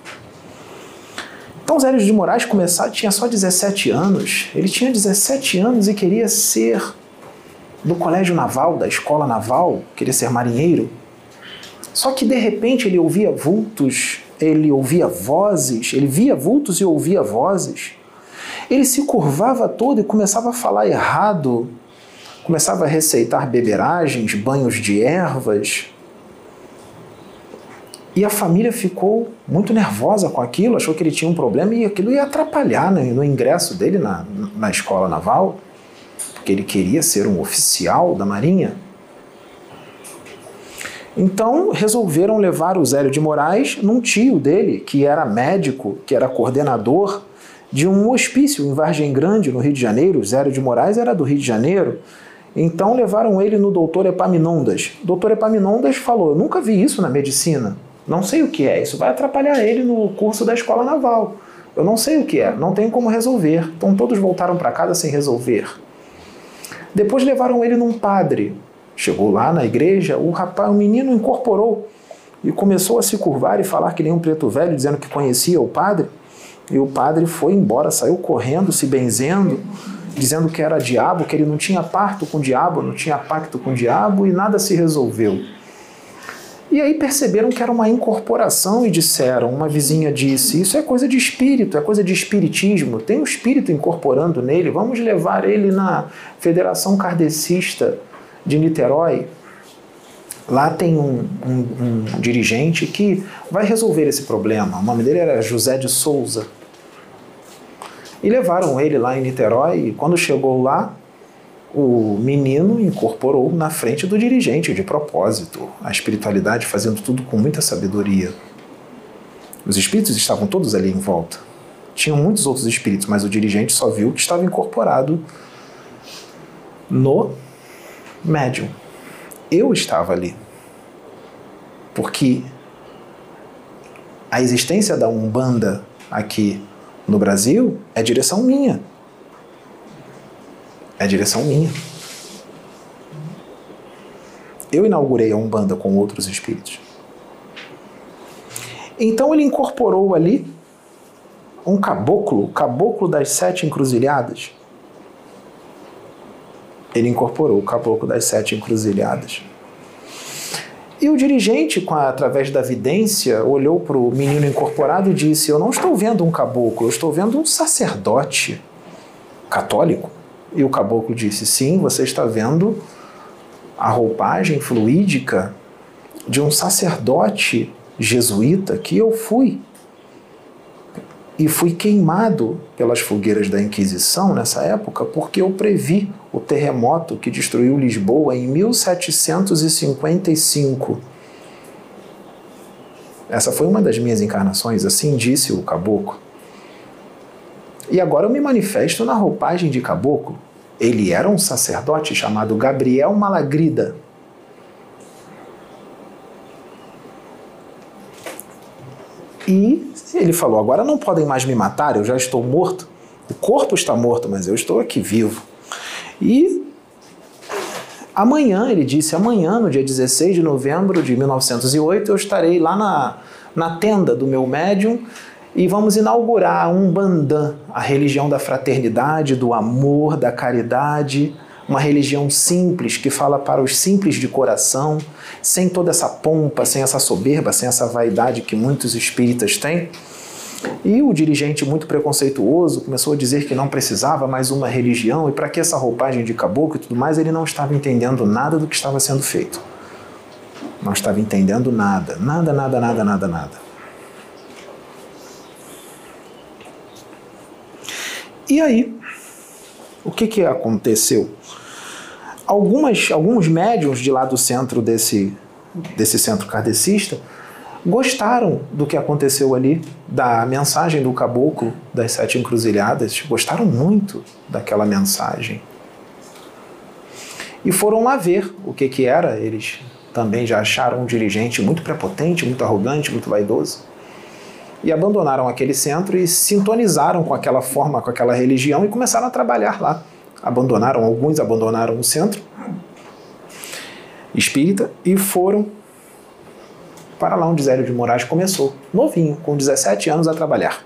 Speaker 1: Então Zélio de Moraes começava, tinha só dezessete anos, ele tinha dezessete anos e queria ser do colégio naval, da escola naval, queria ser marinheiro. Só que de repente ele ouvia vultos ele ouvia vozes, ele via vultos e ouvia vozes. Ele se curvava todo e começava a falar errado, começava a receitar beberagens, banhos de ervas. E a família ficou muito nervosa com aquilo, achou que ele tinha um problema e aquilo ia atrapalhar no, no ingresso dele na, na escola naval, porque ele queria ser um oficial da Marinha. Então resolveram levar o Zélio de Moraes num tio dele, que era médico, que era coordenador de um hospício em Vargem Grande, no Rio de Janeiro. O Zélio de Moraes era do Rio de Janeiro. Então levaram ele no doutor Epaminondas. O doutor Epaminondas falou: eu nunca vi isso na medicina, não sei o que é, isso vai atrapalhar ele no curso da escola naval. Eu não sei o que é, não tenho como resolver. Então todos voltaram para casa sem resolver. Depois levaram ele num padre. Chegou lá na igreja, o rapaz, o menino incorporou e começou a se curvar e falar que nem um preto velho, dizendo que conhecia o padre. E o padre foi embora, saiu correndo, se benzendo, dizendo que era diabo, que ele não tinha pacto com o diabo, não tinha pacto com o diabo, e nada se resolveu. E aí perceberam que era uma incorporação e disseram, uma vizinha disse, isso é coisa de espírito, é coisa de espiritismo, tem um espírito incorporando nele, vamos levar ele na Federação Kardecista de Niterói. Lá tem um, um, um dirigente que vai resolver esse problema. O nome dele era José de Souza. E levaram ele lá em Niterói, e quando chegou lá, o menino incorporou na frente do dirigente, de propósito. A espiritualidade fazendo tudo com muita sabedoria. Os espíritos estavam todos ali em volta. Tinham muitos outros espíritos, mas o dirigente só viu que estava incorporado no médium. Eu estava ali. Porque a existência da Umbanda aqui no Brasil é direção minha. É direção minha. Eu inaugurei a Umbanda com outros espíritos. Então ele incorporou ali um caboclo, o caboclo das sete encruzilhadas. Ele incorporou o caboclo das sete encruzilhadas. E o dirigente, com a, através da vidência, olhou para o menino incorporado e disse, eu não estou vendo um caboclo, eu estou vendo um sacerdote católico. E o caboclo disse, sim, você está vendo a roupagem fluídica de um sacerdote jesuíta que eu fui. E fui queimado pelas fogueiras da Inquisição nessa época porque eu previ o terremoto que destruiu Lisboa em mil setecentos e cinquenta e cinco. Essa foi uma das minhas encarnações, assim disse o caboclo. E agora eu me manifesto na roupagem de caboclo. Ele era um sacerdote chamado Gabriel Malagrida. E ele falou, agora não podem mais me matar, eu já estou morto. O corpo está morto, mas eu estou aqui vivo. E amanhã, ele disse, amanhã, no dia dezesseis de novembro de mil novecentos e oito, eu estarei lá na, na tenda do meu médium e vamos inaugurar a Umbandã, a religião da fraternidade, do amor, da caridade, uma religião simples, que fala para os simples de coração, sem toda essa pompa, sem essa soberba, sem essa vaidade que muitos espíritas têm. E o dirigente, muito preconceituoso, começou a dizer que não precisava mais uma religião, e para que essa roupagem de caboclo e tudo mais, ele não estava entendendo nada do que estava sendo feito. Não estava entendendo nada, nada, nada, nada, nada, nada. E aí, o que que aconteceu? Algumas, alguns médiuns de lá do centro desse, desse centro kardecista gostaram do que aconteceu ali, da mensagem do caboclo das sete encruzilhadas, gostaram muito daquela mensagem. E foram lá ver o que que era, eles também já acharam um dirigente muito prepotente, muito arrogante, muito vaidoso, e abandonaram aquele centro e sintonizaram com aquela forma, com aquela religião e começaram a trabalhar lá. Abandonaram, alguns abandonaram o centro espírita e foram para lá onde Zélio de Moraes começou, novinho, com dezessete anos a trabalhar.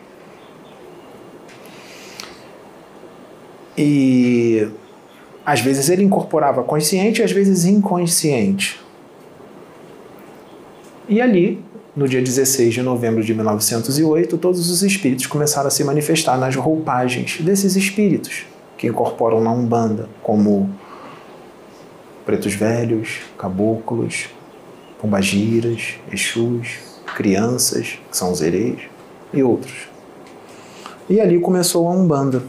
Speaker 1: E às vezes ele incorporava consciente, às vezes inconsciente. E ali no dia dezesseis de novembro de mil novecentos e oito, todos os espíritos começaram a se manifestar nas roupagens desses espíritos que incorporam na Umbanda, como pretos velhos, caboclos, pombagiras, exus, crianças, que são os erês, e outros. E ali começou a Umbanda.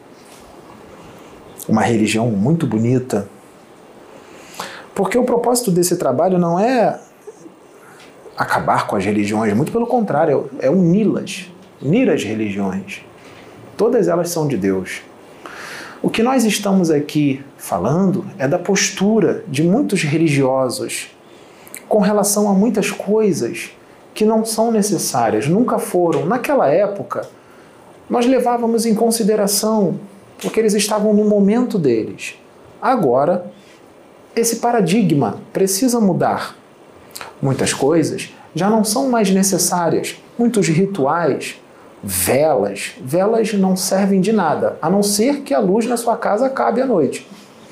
Speaker 1: Uma religião muito bonita. Porque o propósito desse trabalho não é acabar com as religiões, muito pelo contrário, é uni-las, unir as religiões. Todas elas são de Deus. O que nós estamos aqui falando é da postura de muitos religiosos com relação a muitas coisas que não são necessárias, nunca foram. Naquela época, nós levávamos em consideração, porque eles estavam no momento deles. Agora, esse paradigma precisa mudar. Muitas coisas já não são mais necessárias. Muitos rituais, velas, velas não servem de nada, a não ser que a luz na sua casa acabe à noite.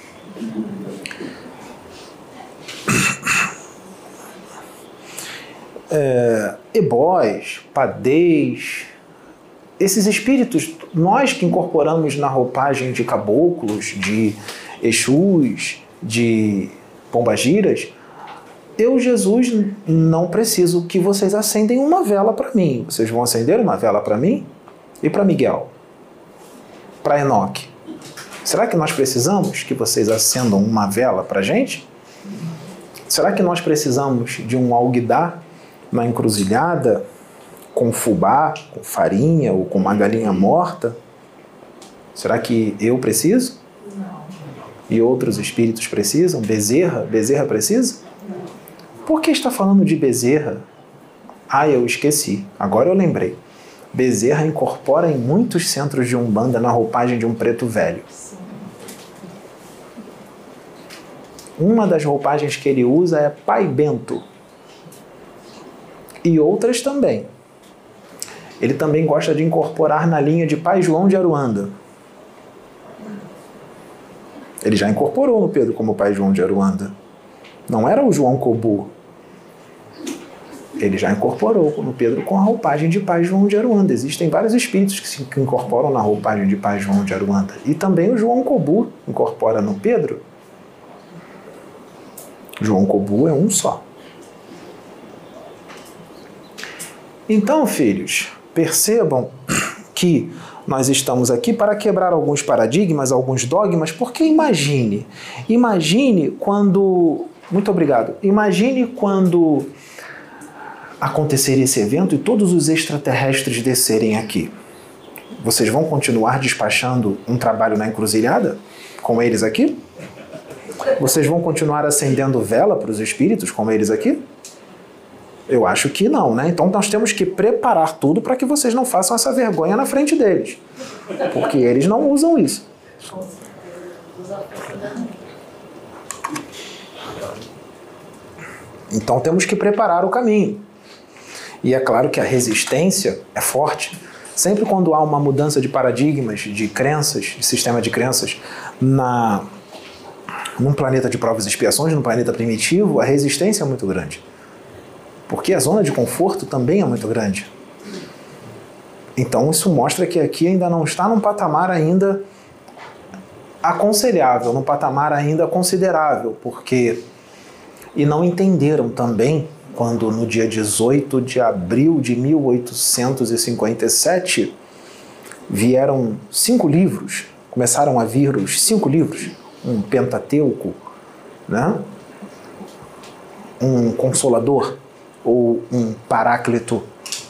Speaker 1: É, ebós, padês, esses espíritos, nós que incorporamos na roupagem de caboclos, de exus, de pombagiras, eu, Jesus, não preciso que vocês acendem uma vela para mim. Vocês vão acender uma vela para mim? E para Miguel? Para Enoque? Será que nós precisamos que vocês acendam uma vela para a gente? Será que nós precisamos de um alguidar na encruzilhada com fubá, com farinha ou com uma galinha morta? Será que eu preciso?
Speaker 2: Não.
Speaker 1: E outros espíritos precisam? Bezerra? Bezerra precisa? Por que está falando de Bezerra? Ah, eu esqueci. Agora eu lembrei. Bezerra incorpora em muitos centros de Umbanda na roupagem de um preto velho.
Speaker 2: Sim.
Speaker 1: Uma das roupagens que ele usa é Pai Bento. E outras também. Ele também gosta de incorporar na linha de Pai João de Aruanda. Ele já incorporou no Pedro como Pai João de Aruanda. Não era o João Cobu. Ele já incorporou no Pedro com a roupagem de Pai João de Aruanda. Existem vários espíritos que se incorporam na roupagem de Pai João de Aruanda. E também o João Cobu incorpora no Pedro. João Cobu é um só. Então, filhos, percebam que nós estamos aqui para quebrar alguns paradigmas, alguns dogmas, porque imagine, imagine quando... Muito obrigado. Imagine quando acontecer esse evento e todos os extraterrestres descerem aqui. Vocês vão continuar despachando um trabalho na encruzilhada com eles aqui? Vocês vão continuar acendendo vela para os espíritos com eles aqui? Eu acho que não, né? Então nós temos que preparar tudo para que vocês não façam essa vergonha na frente deles. Porque eles não usam isso. Então temos que preparar o caminho. E é claro que a resistência é forte. Sempre quando há uma mudança de paradigmas, de crenças, de sistema de crenças, na, num planeta de provas e expiações, num planeta primitivo, a resistência é muito grande. Porque a zona de conforto também é muito grande. Então isso mostra que aqui ainda não está num patamar ainda aconselhável, num patamar ainda considerável, porque... E não entenderam também, quando no dia dezoito de abril de mil oitocentos e cinquenta e sete vieram cinco livros, começaram a vir os cinco livros, um Pentateuco, né? Um Consolador, ou um Paráclito,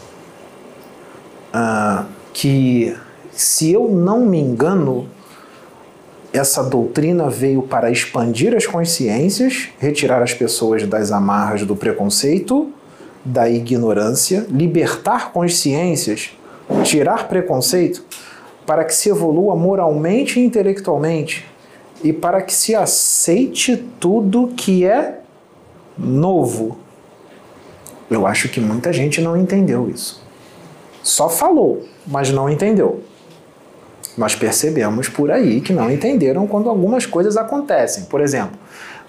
Speaker 1: uh, que, se eu não me engano, essa doutrina veio para expandir as consciências, retirar as pessoas das amarras do preconceito, da ignorância, libertar consciências, tirar preconceito, para que se evolua moralmente e intelectualmente, e para que se aceite tudo que é novo. Eu acho que muita gente não entendeu isso. Só falou, mas não entendeu. Nós percebemos por aí que não entenderam quando algumas coisas acontecem. Por exemplo,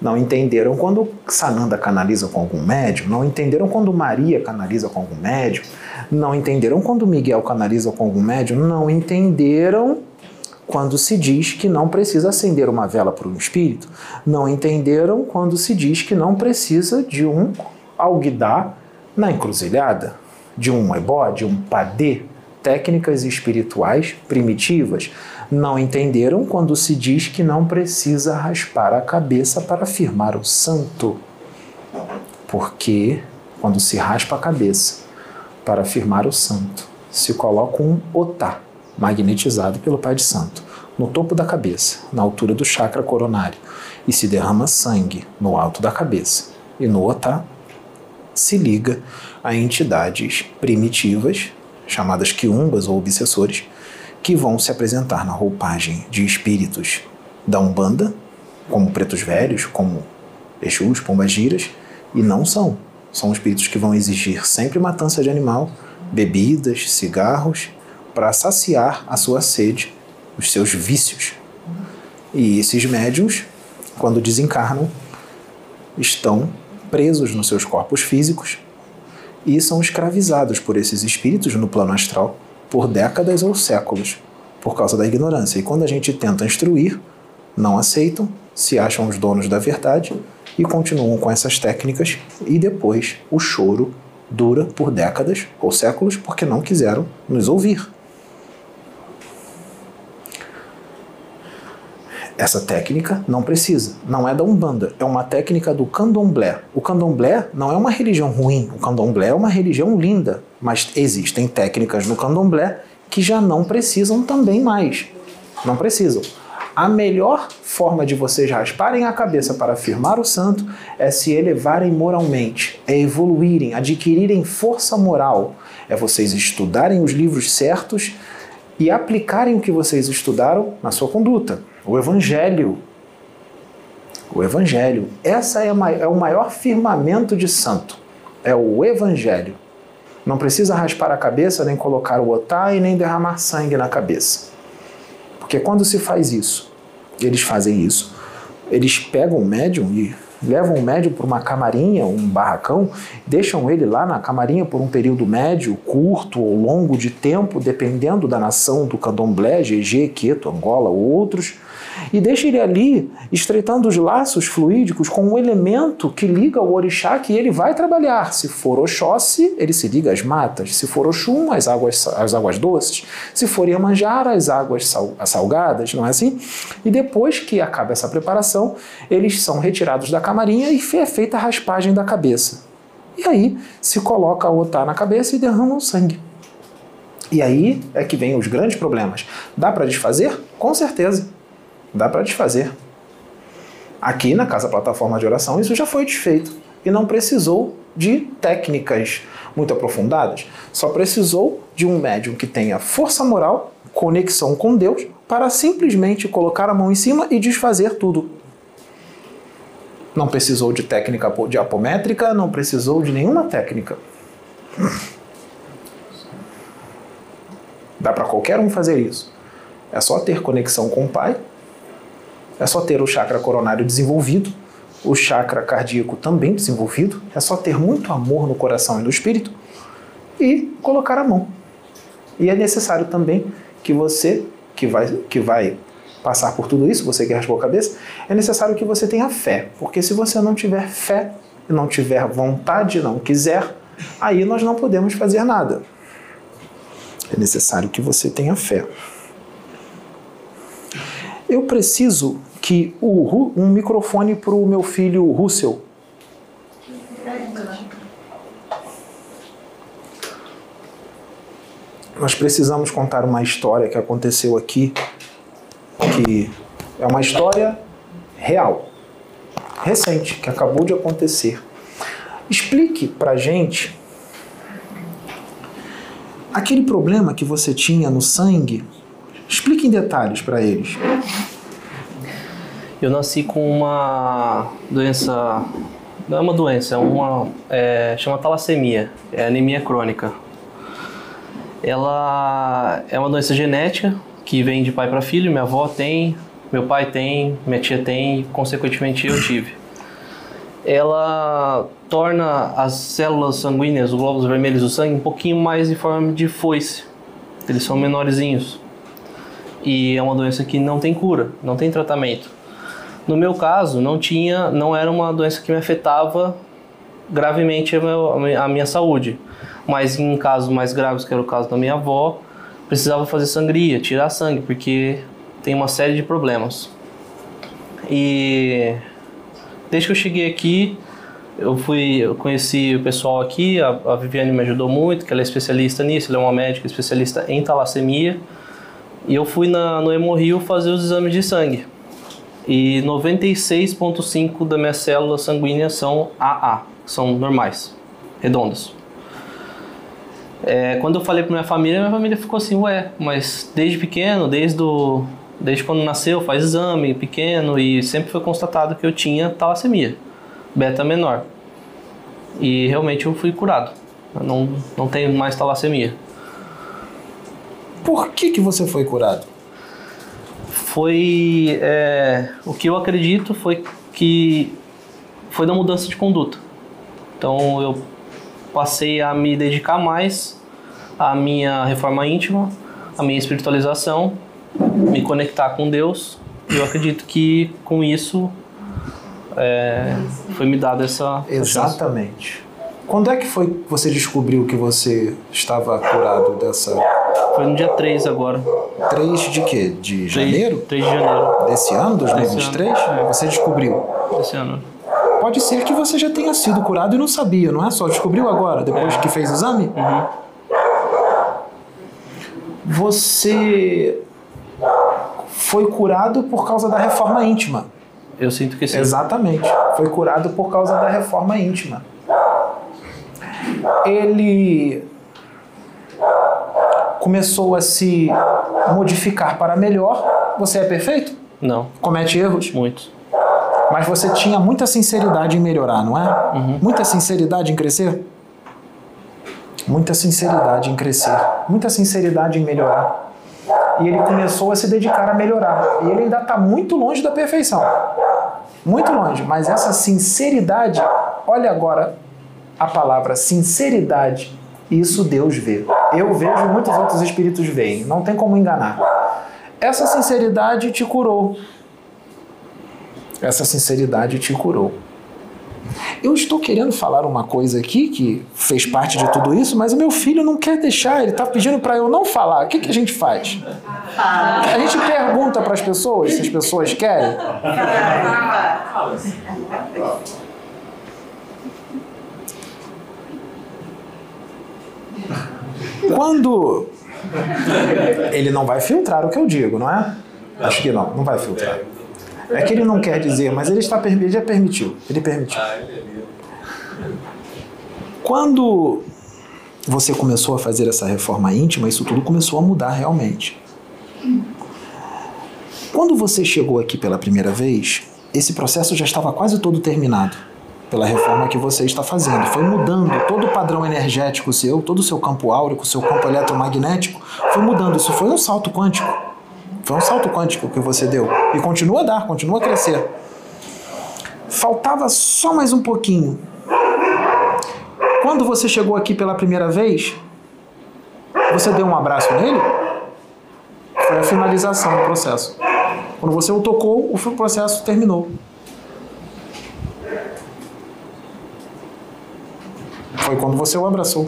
Speaker 1: não entenderam quando Sananda canaliza com algum médium, não entenderam quando Maria canaliza com algum médium, não entenderam quando Miguel canaliza com algum médium, não entenderam quando se diz que não precisa acender uma vela para um espírito, não entenderam quando se diz que não precisa de um alguidar na encruzilhada, de um ebó, de um padê, técnicas espirituais primitivas. Não entenderam quando se diz que não precisa raspar a cabeça para firmar o santo. Porque quando se raspa a cabeça para firmar o santo, se coloca um otá, magnetizado pelo Pai de Santo, no topo da cabeça, na altura do chakra coronário, e se derrama sangue no alto da cabeça. E no otá se liga a entidades primitivas, chamadas quiumbas ou obsessores, que vão se apresentar na roupagem de espíritos da Umbanda, como pretos velhos, como Exus, pombagiras, e não são. São espíritos que vão exigir sempre matança de animal, bebidas, cigarros, para saciar a sua sede, os seus vícios. E esses médiuns, quando desencarnam, estão presos nos seus corpos físicos e são escravizados por esses espíritos no plano astral por décadas ou séculos, por causa da ignorância. E quando a gente tenta instruir, não aceitam, se acham os donos da verdade e continuam com essas técnicas, e depois o choro dura por décadas ou séculos porque não quiseram nos ouvir. Essa técnica não precisa, não é da Umbanda, é uma técnica do Candomblé. O Candomblé não é uma religião ruim, o Candomblé é uma religião linda, mas existem técnicas no Candomblé que já não precisam também mais. Não precisam. A melhor forma de vocês rasparem a cabeça para firmar o santo é se elevarem moralmente, é evoluírem, adquirirem força moral, é vocês estudarem os livros certos e aplicarem o que vocês estudaram na sua conduta. O Evangelho. O Evangelho. Essa é, a, é o maior firmamento de santo. É o Evangelho. Não precisa raspar a cabeça, nem colocar o otá e nem derramar sangue na cabeça. Porque quando se faz isso, eles fazem isso, eles pegam o médium e levam o médium para uma camarinha, um barracão, deixam ele lá na camarinha por um período médio, curto ou longo de tempo, dependendo da nação do Candomblé, G G, Queto, Angola ou outros, e deixa ele ali, estreitando os laços fluídicos com um elemento que liga o orixá que ele vai trabalhar. Se for Oxóssi, ele se liga às matas. Se for Oxum, às águas, às águas doces. Se for Iemanjara, às águas sal, salgadas, não é assim? E depois que acaba essa preparação, eles são retirados da camarinha e é feita a raspagem da cabeça. E aí se coloca o otá na cabeça e derrama o sangue. E aí é que vem os grandes problemas. Dá para desfazer? Com certeza. Dá para desfazer. Aqui na Casa Plataforma de Oração isso já foi desfeito e não precisou de técnicas muito aprofundadas, só precisou de um médium que tenha força moral, conexão com Deus, para simplesmente colocar a mão em cima e desfazer tudo. Não precisou de técnica de apométrica, não precisou de nenhuma técnica. Dá para qualquer um fazer isso. É só ter conexão com o Pai, é só ter o chakra coronário desenvolvido, o chakra cardíaco também desenvolvido, é só ter muito amor no coração e no espírito e colocar a mão. E é necessário também que você, que vai, que vai passar por tudo isso, você que raspou a cabeça, é necessário que você tenha fé, porque se você não tiver fé, não tiver vontade, não quiser, aí nós não podemos fazer nada. É necessário que você tenha fé. Eu preciso que o, um microfone para o meu filho Russell. Nós precisamos contar uma história que aconteceu aqui, que é uma história real, recente, que acabou de acontecer. Explique pra gente aquele problema que você tinha no sangue. Explique em detalhes para eles.
Speaker 3: Eu nasci com uma doença, não é uma doença, é uma, é, chama talassemia, é anemia crônica. Ela é uma doença genética que vem de pai para filho, minha avó tem, meu pai tem, minha tia tem e consequentemente eu tive. ela torna as células sanguíneas, os glóbulos vermelhos do sangue, um pouquinho mais em forma de foice. Eles são menorzinhos. E é uma doença que não tem cura, não tem tratamento. No meu caso, não tinha, não era uma doença que me afetava gravemente a, meu, a minha saúde. Mas em casos mais graves, que era o caso da minha avó, precisava fazer sangria, tirar sangue, porque tem uma série de problemas. E desde que eu cheguei aqui, eu fui, eu conheci o pessoal aqui, a, a Viviane me ajudou muito, que ela é especialista nisso, ela é uma médica especialista em talassemia. E eu fui na, no Hemorrio fazer os exames de sangue. E noventa e seis vírgula cinco das minhas células sanguíneas são A A, são normais, redondas. É, quando eu falei para minha família, minha família ficou assim, ué, mas desde pequeno, desde, do, desde quando nasceu, faz exame pequeno, e sempre foi constatado que eu tinha talassemia, beta menor. E realmente eu fui curado, eu não, não tenho mais talassemia.
Speaker 1: Por que que você foi curado?
Speaker 3: Foi, é, o que eu acredito foi que foi da mudança de conduta. Então eu passei a me dedicar mais à minha reforma íntima, à minha espiritualização, me conectar com Deus. E eu acredito que com isso é, foi me dada essa, essa
Speaker 1: Exatamente. Chance. Quando é que foi que você descobriu que você estava curado dessa...
Speaker 3: Foi no dia três agora.
Speaker 1: três de quê? De janeiro?
Speaker 3: três de janeiro.
Speaker 1: Desse ano, dois mil e vinte e três?
Speaker 3: Desse ano, é.
Speaker 1: Você descobriu?
Speaker 3: Desse ano.
Speaker 1: Pode ser que você já tenha sido curado e não sabia, não é? Só descobriu agora, depois
Speaker 3: é.
Speaker 1: que fez o exame?
Speaker 3: Uhum.
Speaker 1: Você foi curado por causa da reforma íntima.
Speaker 3: Eu sinto que sim.
Speaker 1: Exatamente. Foi curado por causa da reforma íntima. Ele começou a se modificar para melhor. Você é perfeito?
Speaker 3: Não.
Speaker 1: Comete erros?
Speaker 3: Muitos.
Speaker 1: Mas você tinha muita sinceridade em melhorar, não é?
Speaker 3: Uhum.
Speaker 1: Muita sinceridade em crescer? Muita sinceridade em crescer. Muita sinceridade em melhorar. E ele começou a se dedicar a melhorar. E ele ainda está muito longe da perfeição. Muito longe. Mas essa sinceridade, olha agora a palavra sinceridade, isso Deus vê. Eu vejo, muitos outros espíritos veem. Não tem como enganar. Essa sinceridade te curou. Essa sinceridade te curou. Eu estou querendo falar uma coisa aqui que fez parte de tudo isso, mas o meu filho não quer deixar, ele está pedindo para eu não falar. O que, que a gente faz? A gente pergunta para as pessoas se as pessoas querem. Quando ele não vai filtrar o que eu digo, não é? Acho que não, não vai filtrar. É que ele não quer dizer, mas ele, está, ele já permitiu. Ele permitiu. Quando você começou a fazer essa reforma íntima, isso tudo começou a mudar realmente. Quando você chegou aqui pela primeira vez, esse processo já estava quase todo terminado pela reforma que você está fazendo. Foi mudando todo o padrão energético seu, todo o seu campo áurico, seu campo eletromagnético, foi mudando. Isso foi um salto quântico. Foi um salto quântico que você deu. E continua a dar, continua a crescer. Faltava só mais um pouquinho. Quando você chegou aqui pela primeira vez, você deu um abraço nele? Foi a finalização do processo. Quando você o tocou, o processo terminou. Foi quando você o abraçou.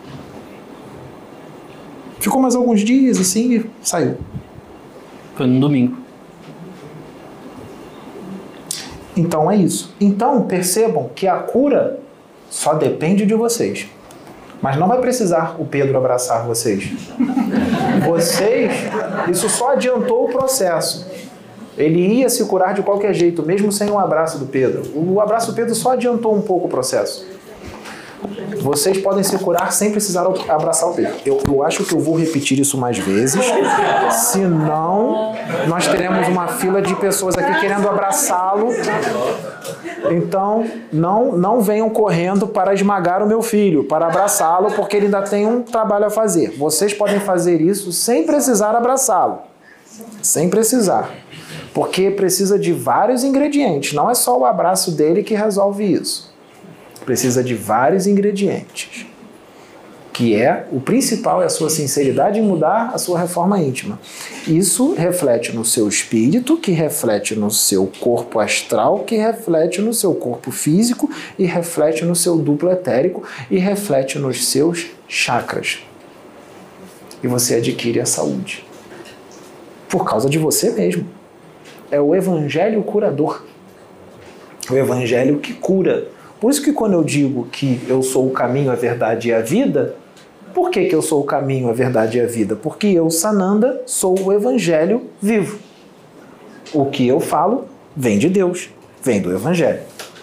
Speaker 1: Ficou mais alguns dias assim e saiu.
Speaker 3: Foi no domingo.
Speaker 1: Então é isso. Então percebam que a cura só depende de vocês. Mas não vai precisar o Pedro abraçar vocês. Vocês, isso só adiantou o processo. Ele ia se curar de qualquer jeito, mesmo sem um abraço do Pedro. O abraço do Pedro só adiantou um pouco o processo. Vocês podem se curar sem precisar abraçar o Pedro. Eu, eu acho que eu vou repetir isso mais vezes, senão nós teremos uma fila de pessoas aqui querendo abraçá-lo. Então, não, não venham correndo para esmagar o meu filho, para abraçá-lo, porque ele ainda tem um trabalho a fazer. Vocês podem fazer isso sem precisar abraçá-lo. Sem precisar. Porque precisa de vários ingredientes. Não é só o abraço dele que resolve isso. Precisa de vários ingredientes. Que é, o principal é a sua sinceridade em mudar a sua reforma íntima. Isso reflete no seu espírito, que reflete no seu corpo astral, que reflete no seu corpo físico, e reflete no seu duplo etérico, e reflete nos seus chakras. E você adquire a saúde. Por causa de você mesmo. É o evangelho curador. O evangelho que cura. Por isso que quando eu digo que eu sou o caminho, a verdade e a vida, por que que eu sou o caminho, a verdade e a vida? Porque eu, Sananda, sou o evangelho vivo. O que eu falo vem de Deus, vem do evangelho.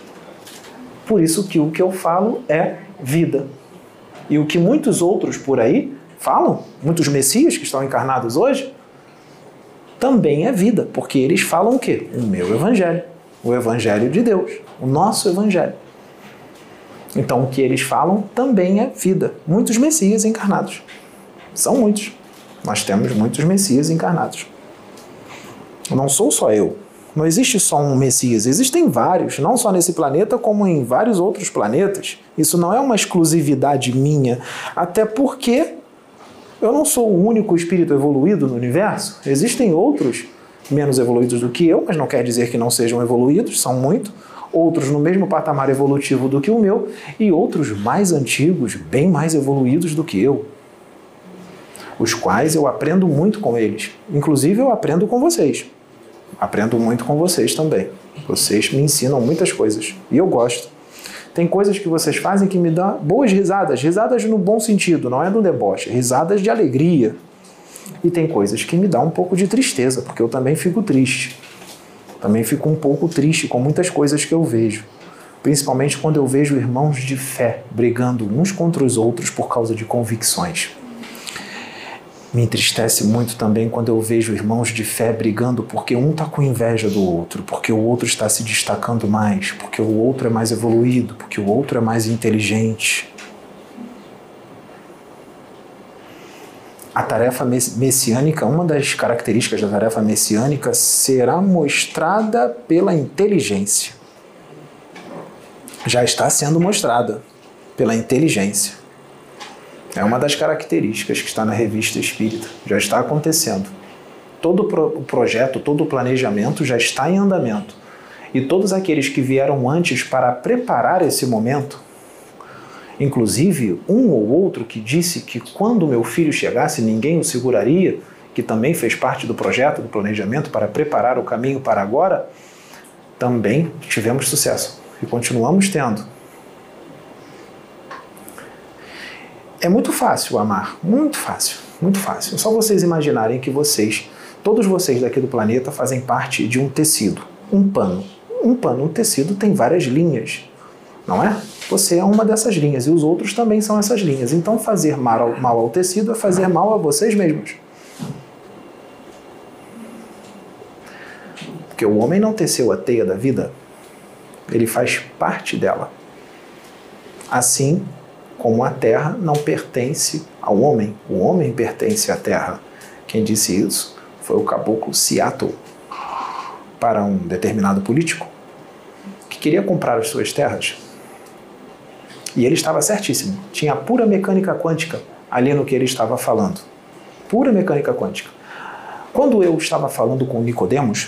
Speaker 1: Por isso que o que eu falo é vida. E o que muitos outros por aí falam, muitos messias que estão encarnados hoje, também é vida, porque eles falam o quê? O meu evangelho, o evangelho de Deus, o nosso evangelho. Então o que eles falam também é vida. Muitos messias encarnados. São muitos. Nós temos muitos messias encarnados. Não sou só eu. Não existe só um messias, existem vários, não só nesse planeta, como em vários outros planetas. Isso não é uma exclusividade minha, até porque eu não sou o único espírito evoluído no universo. Existem outros menos evoluídos do que eu, mas não quer dizer que não sejam evoluídos, são muitos. Outros no mesmo patamar evolutivo do que o meu, e outros mais antigos, bem mais evoluídos do que eu, os quais eu aprendo muito com eles. Inclusive eu aprendo com vocês. Aprendo muito com vocês também. Vocês me ensinam muitas coisas, e eu gosto. Tem coisas que vocês fazem que me dão boas risadas, risadas no bom sentido, não é do deboche, risadas de alegria. E tem coisas que me dão um pouco de tristeza, porque eu também fico triste. Também fico um pouco triste com muitas coisas que eu vejo. Principalmente quando eu vejo irmãos de fé brigando uns contra os outros por causa de convicções. Me entristece muito também quando eu vejo irmãos de fé brigando porque um está com inveja do outro, porque o outro está se destacando mais, porque o outro é mais evoluído, porque o outro é mais inteligente. A tarefa messiânica, uma das características da tarefa messiânica será mostrada pela inteligência. Já está sendo mostrada pela inteligência. É uma das características que está na Revista Espírita. Já está acontecendo. Todo o projeto, todo o planejamento já está em andamento. E todos aqueles que vieram antes para preparar esse momento, inclusive um ou outro que disse que quando meu filho chegasse ninguém o seguraria, que também fez parte do projeto, do planejamento para preparar o caminho para agora, também tivemos sucesso e continuamos tendo. É muito fácil amar, muito fácil, muito fácil. É só vocês imaginarem que vocês, todos vocês daqui do planeta fazem parte de um tecido, um pano. Um pano, um tecido tem várias linhas, não é? Você é uma dessas linhas e os outros também são essas linhas. Então fazer mal ao, mal ao tecido é fazer mal a vocês mesmos. Porque o homem não teceu a teia da vida, ele faz parte dela. Assim como a terra não pertence ao homem, o homem pertence à terra. Quem disse isso foi o caboclo Seattle, para um determinado político que queria comprar as suas terras. E ele estava certíssimo, tinha pura mecânica quântica ali no que ele estava falando. Pura mecânica quântica. Quando eu estava falando com Nicodemos,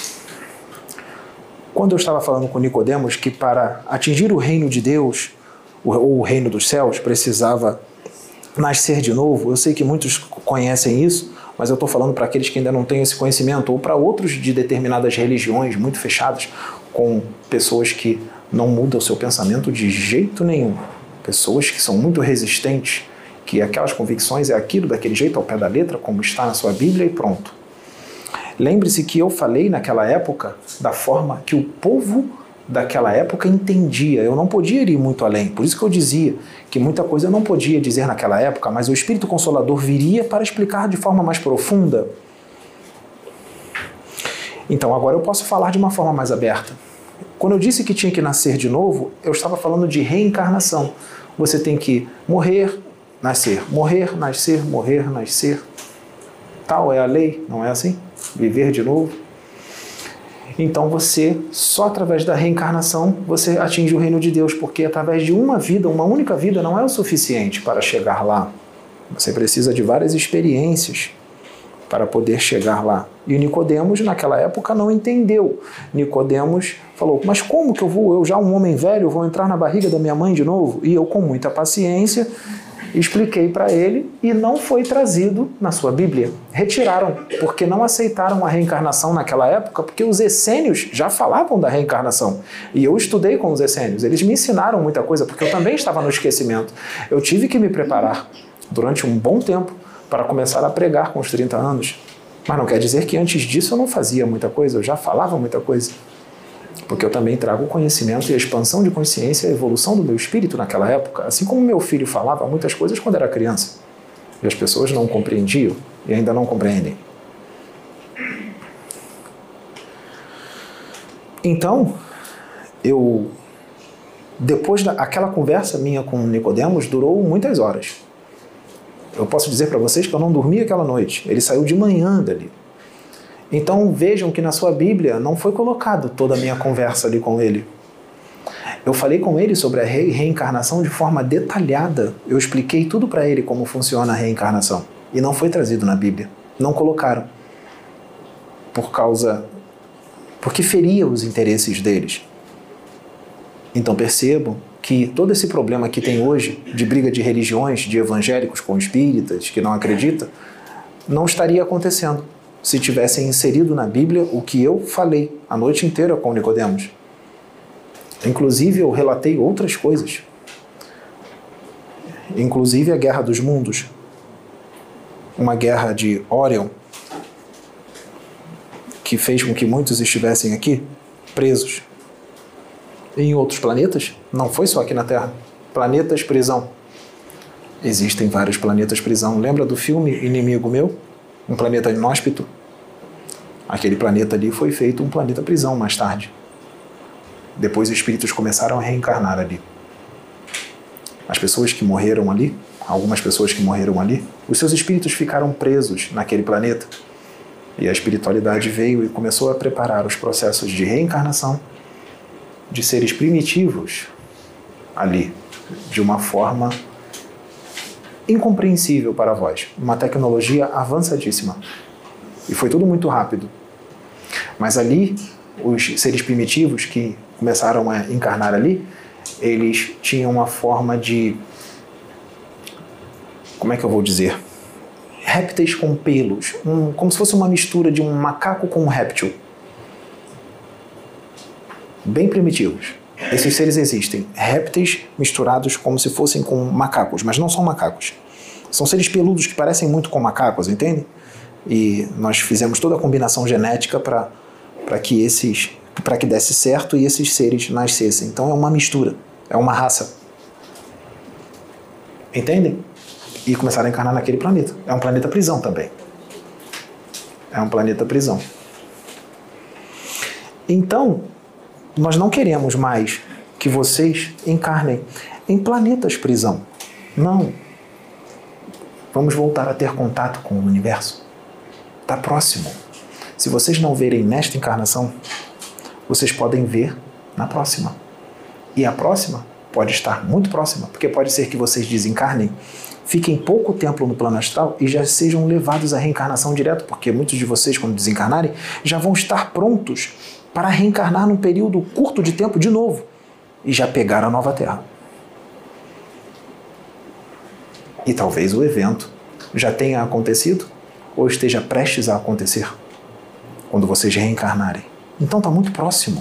Speaker 1: quando eu estava falando com Nicodemos que para atingir o reino de Deus, ou o reino dos céus, precisava nascer de novo, eu sei que muitos conhecem isso, mas eu estou falando para aqueles que ainda não têm esse conhecimento, ou para outros de determinadas religiões muito fechadas, com pessoas que não mudam o seu pensamento de jeito nenhum, pessoas que são muito resistentes, que aquelas convicções é aquilo, daquele jeito, ao pé da letra, como está na sua Bíblia e pronto. Lembre-se que eu falei naquela época da forma que o povo daquela época entendia. Eu não podia ir muito além. Por isso que eu dizia que muita coisa eu não podia dizer naquela época, mas o Espírito Consolador viria para explicar de forma mais profunda. Então agora eu posso falar de uma forma mais aberta. Quando eu disse que tinha que nascer de novo, eu estava falando de reencarnação. Você tem que morrer, nascer, morrer, nascer, morrer, nascer. Tal é a lei, não é assim? Viver de novo. Então você, só através da reencarnação, você atinge o reino de Deus, porque através de uma vida, uma única vida, não é o suficiente para chegar lá. Você precisa de várias experiências para poder chegar lá. E Nicodemos, naquela época, não entendeu. Nicodemos falou, mas como que eu vou, eu já um homem velho, vou entrar na barriga da minha mãe de novo? E eu, com muita paciência, expliquei para ele e não foi trazido na sua Bíblia. Retiraram, porque não aceitaram a reencarnação naquela época, porque os essênios já falavam da reencarnação. E eu estudei com os essênios. Eles me ensinaram muita coisa, porque eu também estava no esquecimento. Eu tive que me preparar durante um bom tempo para começar a pregar com os trinta anos. Mas não quer dizer que antes disso eu não fazia muita coisa, eu já falava muita coisa. Porque eu também trago o conhecimento e a expansão de consciência e a evolução do meu espírito naquela época, assim como meu filho falava muitas coisas quando era criança. E as pessoas não compreendiam e ainda não compreendem. Então, eu, depois daquela conversa minha com Nicodemos, durou muitas horas. Eu posso dizer para vocês que eu não dormi aquela noite. Ele saiu de manhã dali. Então vejam que na sua Bíblia não foi colocado toda a minha conversa ali com ele. Eu falei com ele sobre a re reencarnação de forma detalhada. Eu expliquei tudo para ele como funciona a reencarnação. E não foi trazido na Bíblia. Não colocaram. Por causa... Porque feria os interesses deles. Então percebam que todo esse problema que tem hoje, de briga de religiões, de evangélicos com espíritas, que não acreditam, não estaria acontecendo se tivessem inserido na Bíblia o que eu falei a noite inteira com Nicodemos. Inclusive, eu relatei outras coisas. Inclusive a Guerra dos Mundos. Uma guerra de Orion, que fez com que muitos estivessem aqui, presos. Em outros planetas, não foi só aqui na Terra. Planetas prisão. Existem vários planetas prisão. Lembra do filme Inimigo Meu? Um planeta inóspito? Aquele planeta ali foi feito um planeta prisão mais tarde. Depois os espíritos começaram a reencarnar ali. As pessoas que morreram ali, algumas pessoas que morreram ali, os seus espíritos ficaram presos naquele planeta. E a espiritualidade veio e começou a preparar os processos de reencarnação de seres primitivos ali, de uma forma incompreensível para vós. Uma tecnologia avançadíssima. E foi tudo muito rápido. Mas ali, os seres primitivos que começaram a encarnar ali, eles tinham uma forma de... Como é que eu vou dizer? Répteis com pelos. Um, como se fosse uma mistura de um macaco com um réptil. Bem primitivos. Esses seres existem. Répteis misturados como se fossem com macacos, mas não são macacos. São seres peludos que parecem muito com macacos, entende? E nós fizemos toda a combinação genética para para que esses, para que desse certo e esses seres nascessem. Então é uma mistura, é uma raça. Entendem? E começaram a encarnar naquele planeta. É um planeta prisão também. É um planeta prisão. Então, nós não queremos mais que vocês encarnem em planetas prisão. Não. Vamos voltar a ter contato com o universo. Está próximo. Se vocês não verem nesta encarnação, vocês podem ver na próxima. E a próxima pode estar muito próxima, porque pode ser que vocês desencarnem, fiquem pouco tempo no plano astral e já sejam levados à reencarnação direto, porque muitos de vocês, quando desencarnarem, já vão estar prontos para reencarnar num período curto de tempo de novo e já pegar a nova Terra. E talvez o evento já tenha acontecido ou esteja prestes a acontecer quando vocês reencarnarem. Então está muito próximo.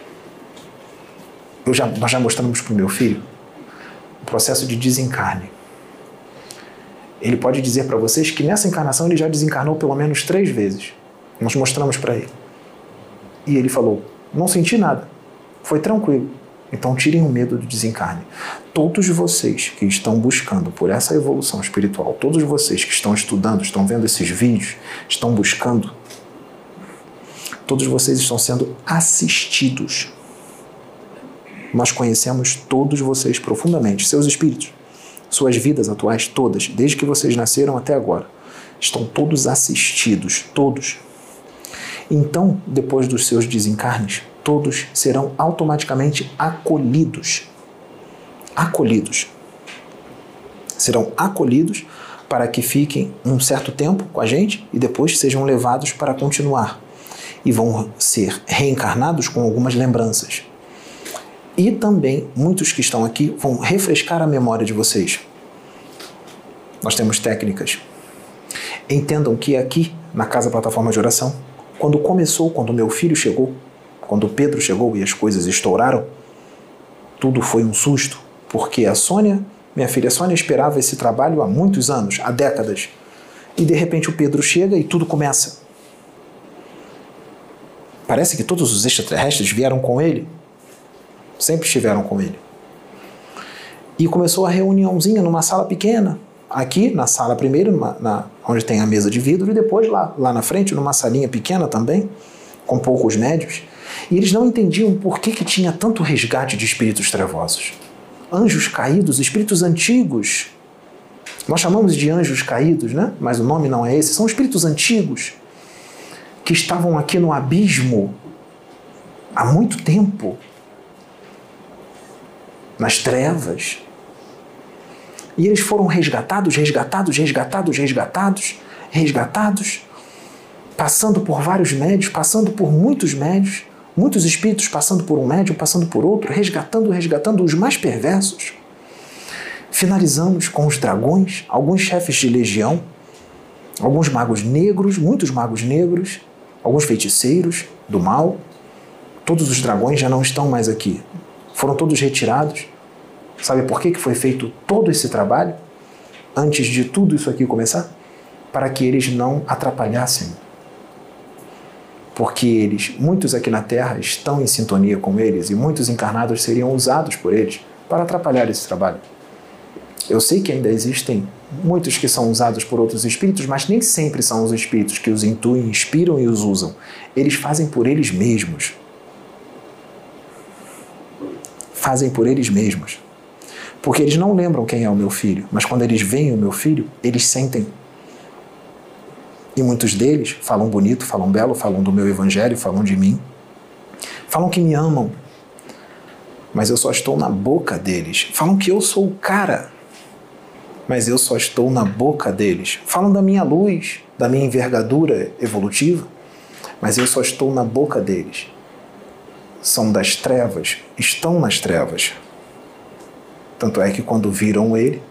Speaker 1: Eu já, nós já mostramos para o meu filho o processo de desencarne. Ele pode dizer para vocês que nessa encarnação ele já desencarnou pelo menos três vezes. Nós mostramos para ele. E ele falou, não senti nada, foi tranquilo. Então tirem o medo do desencarne. Todos vocês que estão buscando por essa evolução espiritual, todos vocês que estão estudando, estão vendo esses vídeos, estão buscando, todos vocês estão sendo assistidos. Nós conhecemos todos vocês profundamente, seus espíritos, suas vidas atuais todas, desde que vocês nasceram até agora. estão todos assistidos, todos. Então, depois dos seus desencarnes, todos serão automaticamente acolhidos. Acolhidos. Serão acolhidos para que fiquem um certo tempo com a gente e depois sejam levados para continuar. E vão ser reencarnados com algumas lembranças. E também, muitos que estão aqui vão refrescar a memória de vocês. Nós temos técnicas. Entendam que aqui, na Casa Plataforma de Oração, quando começou, quando meu filho chegou, quando Pedro chegou e as coisas estouraram, tudo foi um susto, porque a Sônia, minha filha Sônia, esperava esse trabalho há muitos anos, há décadas. E de repente o Pedro chega e tudo começa. Parece que todos os extraterrestres vieram com ele. Sempre estiveram com ele. E começou a reuniãozinha numa sala pequena. Aqui, na sala primeiro, numa, na, onde tem a mesa de vidro, e depois lá, lá na frente, numa salinha pequena também, com poucos médios. E eles não entendiam por que, que tinha tanto resgate de espíritos trevosos. Anjos caídos, espíritos antigos. Nós chamamos de anjos caídos, né? Mas o nome não é esse. São espíritos antigos que estavam aqui no abismo há muito tempo, nas trevas. E eles foram resgatados, resgatados, resgatados, resgatados, resgatados, passando por vários médios, passando por muitos médios, muitos espíritos passando por um médium, passando por outro, resgatando, resgatando os mais perversos. Finalizamos com os dragões, alguns chefes de legião, alguns magos negros, muitos magos negros, alguns feiticeiros do mal. Todos os dragões já não estão mais aqui. Foram todos retirados. Sabe por que foi feito todo esse trabalho? Antes de tudo isso aqui começar? Para que eles não atrapalhassem. Porque eles, muitos aqui na Terra, estão em sintonia com eles e muitos encarnados seriam usados por eles para atrapalhar esse trabalho. Eu sei que ainda existem muitos que são usados por outros espíritos, mas nem sempre são os espíritos que os intuem, inspiram e os usam. Eles fazem por eles mesmos. Fazem por eles mesmos. Porque eles não lembram quem é o meu filho, mas quando eles veem o meu filho, eles sentem. E muitos deles falam bonito, falam belo, falam do meu evangelho, falam de mim. Falam que me amam, mas eu só estou na boca deles. Falam que eu sou o cara, mas eu só estou na boca deles. Falam da minha luz, da minha envergadura evolutiva, mas eu só estou na boca deles. São das trevas, estão nas trevas. Tanto é que quando viram ele,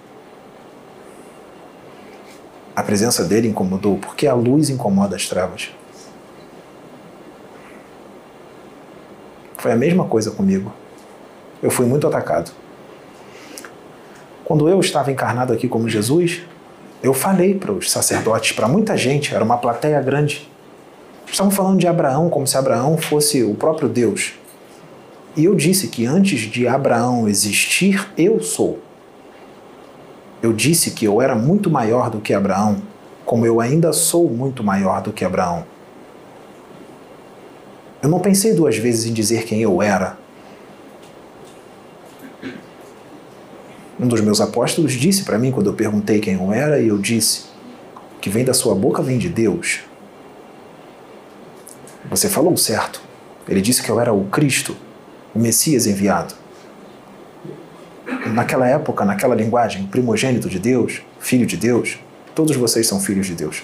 Speaker 1: a presença dele incomodou, porque a luz incomoda as trevas. Foi a mesma coisa comigo. Eu fui muito atacado. Quando eu estava encarnado aqui como Jesus, eu falei para os sacerdotes, para muita gente, era uma plateia grande. Estavam falando de Abraão como se Abraão fosse o próprio Deus. E eu disse que antes de Abraão existir, eu sou. Eu disse que eu era muito maior do que Abraão, como eu ainda sou muito maior do que Abraão. Eu não pensei duas vezes em dizer quem eu era. Um dos meus apóstolos disse para mim, quando eu perguntei quem eu era, e eu disse que vem da sua boca vem de Deus. Você falou certo. Ele disse que eu era o Cristo, o Messias enviado. Naquela época, naquela linguagem, primogênito de Deus, filho de Deus, todos vocês são filhos de Deus.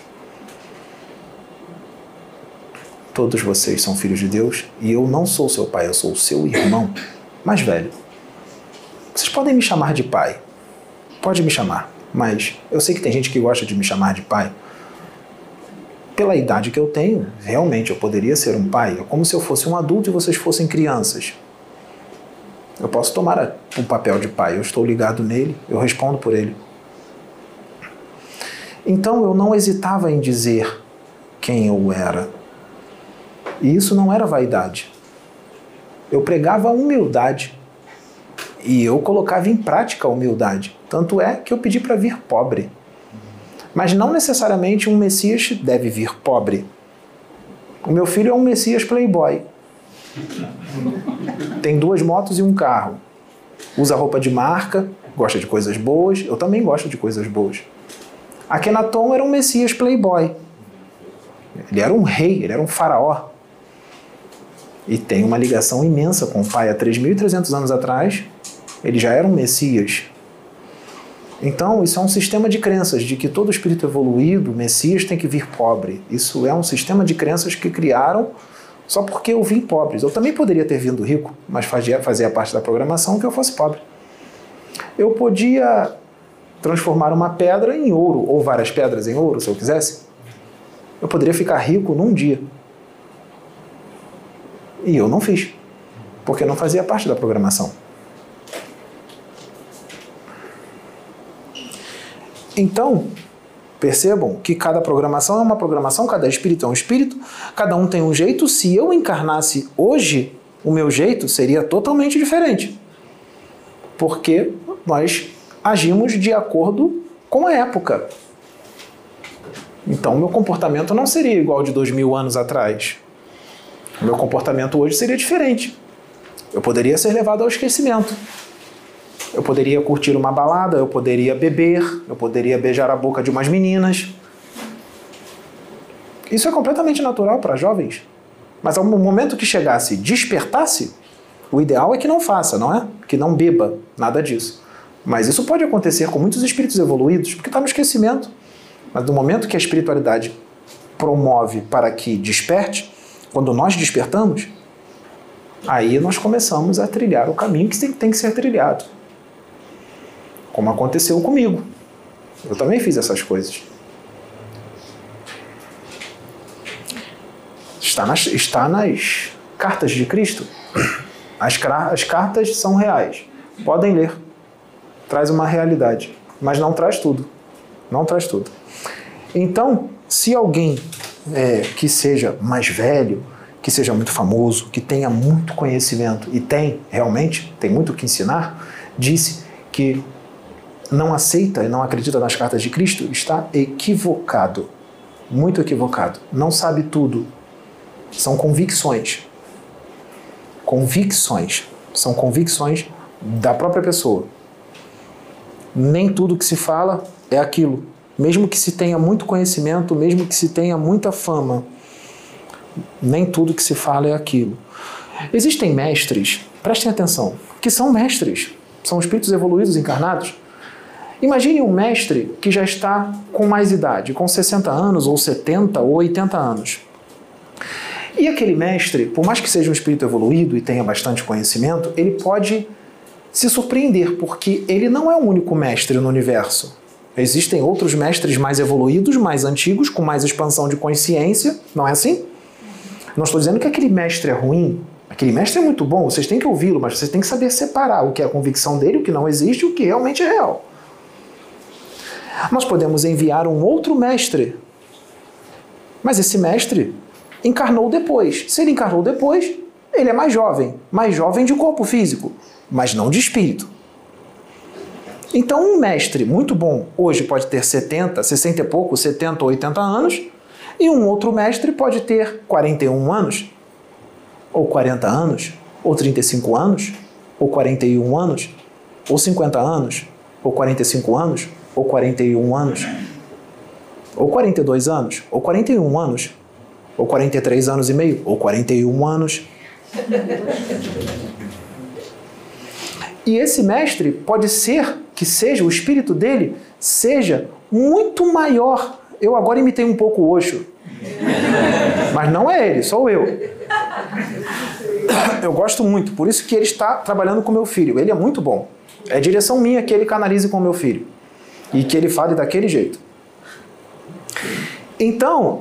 Speaker 1: Todos vocês são filhos de Deus e eu não sou seu pai, eu sou o seu irmão mais velho. Vocês podem me chamar de pai, pode me chamar, mas eu sei que tem gente que gosta de me chamar de pai. Pela idade que eu tenho, realmente eu poderia ser um pai, é como se eu fosse um adulto e vocês fossem crianças. Eu posso tomar o papel de pai, eu estou ligado nele, eu respondo por ele. Então eu não hesitava em dizer quem eu era. E isso não era vaidade. Eu pregava a humildade. E eu colocava em prática a humildade. Tanto é que eu pedi para vir pobre. Mas não necessariamente um Messias deve vir pobre. O meu filho é um Messias playboy. Tem duas motos e um carro. Usa roupa de marca, gosta de coisas boas. Eu também gosto de coisas boas. Akenaton era um messias playboy. Ele era um rei, ele era um faraó. E tem uma ligação imensa com o pai. Há três mil e trezentos anos atrás, ele já era um messias. Então, isso é um sistema de crenças, de que todo espírito evoluído, messias, tem que vir pobre. Isso é um sistema de crenças que criaram só porque eu vim pobre. Eu também poderia ter vindo rico, mas fazia, fazia parte da programação que eu fosse pobre. Eu podia transformar uma pedra em ouro, ou várias pedras em ouro, se eu quisesse. Eu poderia ficar rico num dia. E eu não fiz, porque não fazia parte da programação. Então, percebam que cada programação é uma programação, cada espírito é um espírito, cada um tem um jeito. Se eu encarnasse hoje, o meu jeito seria totalmente diferente. Porque nós agimos de acordo com a época. Então, meu comportamento não seria igual de dois mil anos atrás. O meu comportamento hoje seria diferente. Eu poderia ser levado ao esquecimento. Eu poderia curtir uma balada, eu poderia beber, eu poderia beijar a boca de umas meninas. Isso é completamente natural para jovens. Mas ao momento que chegasse, despertasse, o ideal é que não faça, não é? Que não beba, nada disso. Mas isso pode acontecer com muitos espíritos evoluídos, porque está no esquecimento. Mas no momento que a espiritualidade promove para que desperte, quando nós despertamos, aí nós começamos a trilhar o caminho que tem que ser trilhado. Como aconteceu comigo. Eu também fiz essas coisas. Está nas, está nas cartas de Cristo. As, as cartas são reais. Podem ler. Traz uma realidade. Mas não traz tudo. Não traz tudo. Então, se alguém é, que seja mais velho, que seja muito famoso, que tenha muito conhecimento, e tem, realmente, tem muito o que ensinar, disse que não aceita e não acredita nas cartas de Cristo, está equivocado. Muito equivocado. Não sabe tudo. São convicções. Convicções. São convicções da própria pessoa. Nem tudo que se fala é aquilo. Mesmo que se tenha muito conhecimento, mesmo que se tenha muita fama, nem tudo que se fala é aquilo. Existem mestres, prestem atenção, que são mestres. São espíritos evoluídos, encarnados. Imagine um mestre que já está com mais idade, com sessenta anos, ou setenta, ou oitenta anos. E aquele mestre, por mais que seja um espírito evoluído e tenha bastante conhecimento, ele pode se surpreender, porque ele não é o único mestre no universo. Existem outros mestres mais evoluídos, mais antigos, com mais expansão de consciência, não é assim? Não estou dizendo que aquele mestre é ruim. Aquele mestre é muito bom, vocês têm que ouvi-lo, mas vocês têm que saber separar o que é a convicção dele, o que não existe e o que realmente é real. Nós podemos enviar um outro mestre, mas esse mestre encarnou depois. Se ele encarnou depois, ele é mais jovem, mais jovem de corpo físico, mas não de espírito. Então um mestre muito bom hoje pode ter setenta, sessenta e pouco, setenta ou oitenta anos, e um outro mestre pode ter quarenta e um anos, ou quarenta anos, ou trinta e cinco anos, ou quarenta e um anos, ou cinquenta anos, ou quarenta e cinco anos, ou quarenta e um anos, ou quarenta e dois anos, ou quarenta e um anos, ou quarenta e três anos e meio, ou quarenta e um anos. E esse mestre pode ser que seja, o espírito dele seja muito maior. Eu agora imitei um pouco o Osho, mas não é ele, sou eu. Eu gosto muito, por isso que ele está trabalhando com meu filho. Ele é muito bom. É direção minha que ele canalize com meu filho. E que ele fale daquele jeito. Então,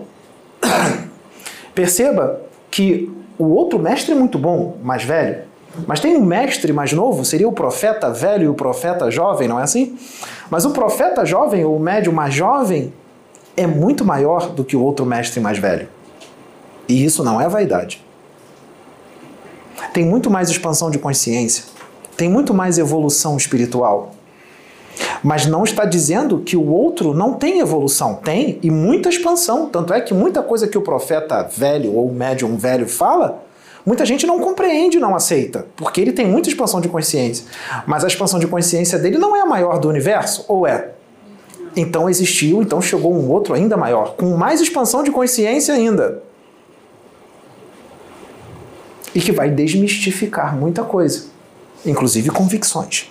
Speaker 1: perceba que o outro mestre é muito bom, mais velho. Mas tem um mestre mais novo, seria o profeta velho e o profeta jovem, não é assim? Mas o profeta jovem, ou o médium mais jovem, é muito maior do que o outro mestre mais velho. E isso não é vaidade. Tem muito mais expansão de consciência, tem muito mais evolução espiritual. Mas não está dizendo que o outro não tem evolução. Tem, e muita expansão. Tanto é que muita coisa que o profeta velho ou o médium velho fala, muita gente não compreende, não aceita, porque ele tem muita expansão de consciência. Mas a expansão de consciência dele não é a maior do universo, ou é? Então existiu, então chegou um outro ainda maior, com mais expansão de consciência ainda. E que vai desmistificar muita coisa, inclusive convicções.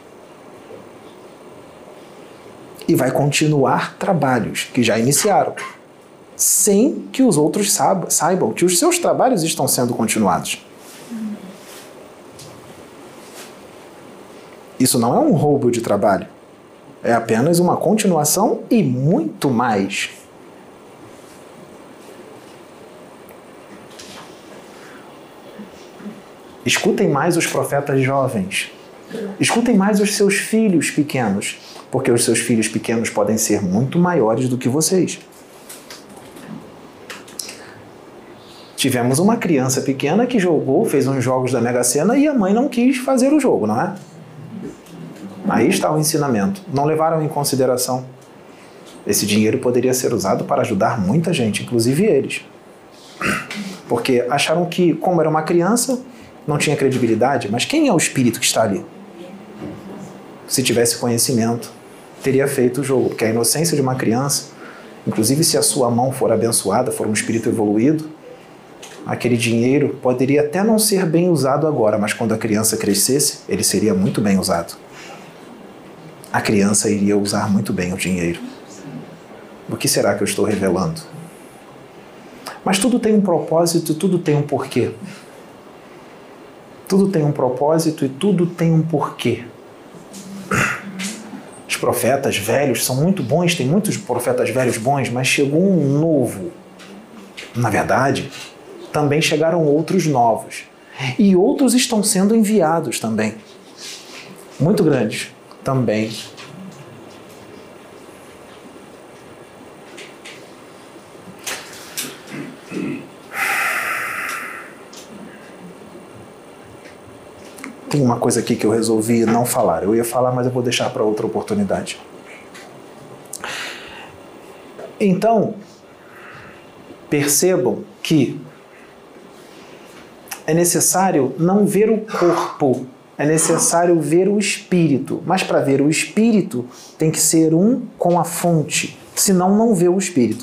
Speaker 1: E vai continuar trabalhos que já iniciaram, sem que os outros saibam que os seus trabalhos estão sendo continuados. Isso não é um roubo de trabalho. É apenas uma continuação e muito mais. Escutem mais os profetas jovens. Escutem mais os seus filhos pequenos, porque os seus filhos pequenos podem ser muito maiores do que vocês. Tivemos uma criança pequena que jogou, fez uns jogos da Mega Sena e a mãe não quis fazer o jogo, não é? Aí está o ensinamento. Não levaram em consideração. Esse dinheiro poderia ser usado para ajudar muita gente, inclusive eles. Porque acharam que, como era uma criança, não tinha credibilidade. Mas quem é o espírito que está ali? Se tivesse conhecimento, teria feito o jogo. Porque a inocência de uma criança, inclusive se a sua mão for abençoada, for um espírito evoluído, aquele dinheiro poderia até não ser bem usado agora, mas quando a criança crescesse, ele seria muito bem usado. A criança iria usar muito bem o dinheiro. O que será que eu estou revelando? Mas tudo tem um propósito, tudo tem um porquê. Tudo tem um propósito e tudo tem um porquê. Os profetas velhos são muito bons, tem muitos profetas velhos bons, mas chegou um novo. Na verdade, também chegaram outros novos. E outros estão sendo enviados também. Muito grandes. Também. Tem uma coisa aqui que eu resolvi não falar. Eu ia falar, mas eu vou deixar para outra oportunidade. Então, percebam que é necessário não ver o corpo, é necessário ver o espírito. Mas para ver o espírito, tem que ser um com a fonte, senão não vê o espírito.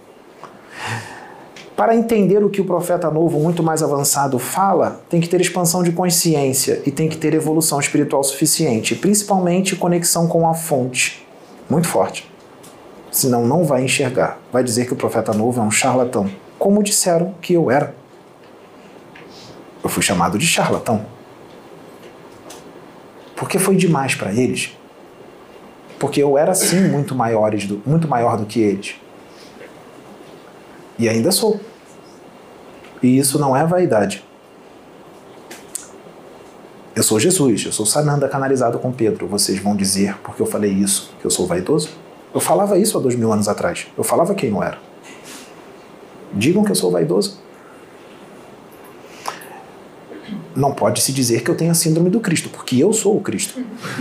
Speaker 1: Para entender o que o profeta novo, muito mais avançado, fala, tem que ter expansão de consciência e tem que ter evolução espiritual suficiente, principalmente conexão com a fonte, muito forte. Senão não vai enxergar. Vai dizer que o profeta novo é um charlatão, como disseram que eu era. Eu fui chamado de charlatão. Porque foi demais para eles. Porque eu era sim muito, maiores do, muito maior do que eles. E ainda sou. E isso não é vaidade. Eu sou Jesus, eu sou Sananda canalizado com Pedro. Vocês vão dizer, porque eu falei isso, que eu sou vaidoso? Eu falava isso há dois mil anos atrás. Eu falava quem eu era. Digam que eu sou vaidoso. Não pode se dizer que eu tenho a síndrome do Cristo, porque eu sou o Cristo.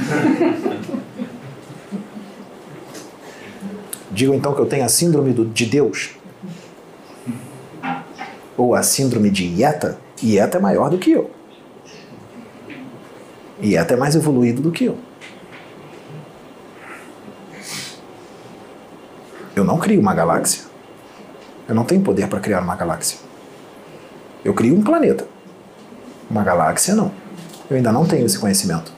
Speaker 1: Digam então que eu tenho a síndrome do, de Deus. Ou a síndrome de Ieta. Ieta é maior do que eu. Ieta é mais evoluído do que eu. Eu não crio uma galáxia. Eu não tenho poder para criar uma galáxia. Eu crio um planeta. Uma galáxia, não. Eu ainda não tenho esse conhecimento.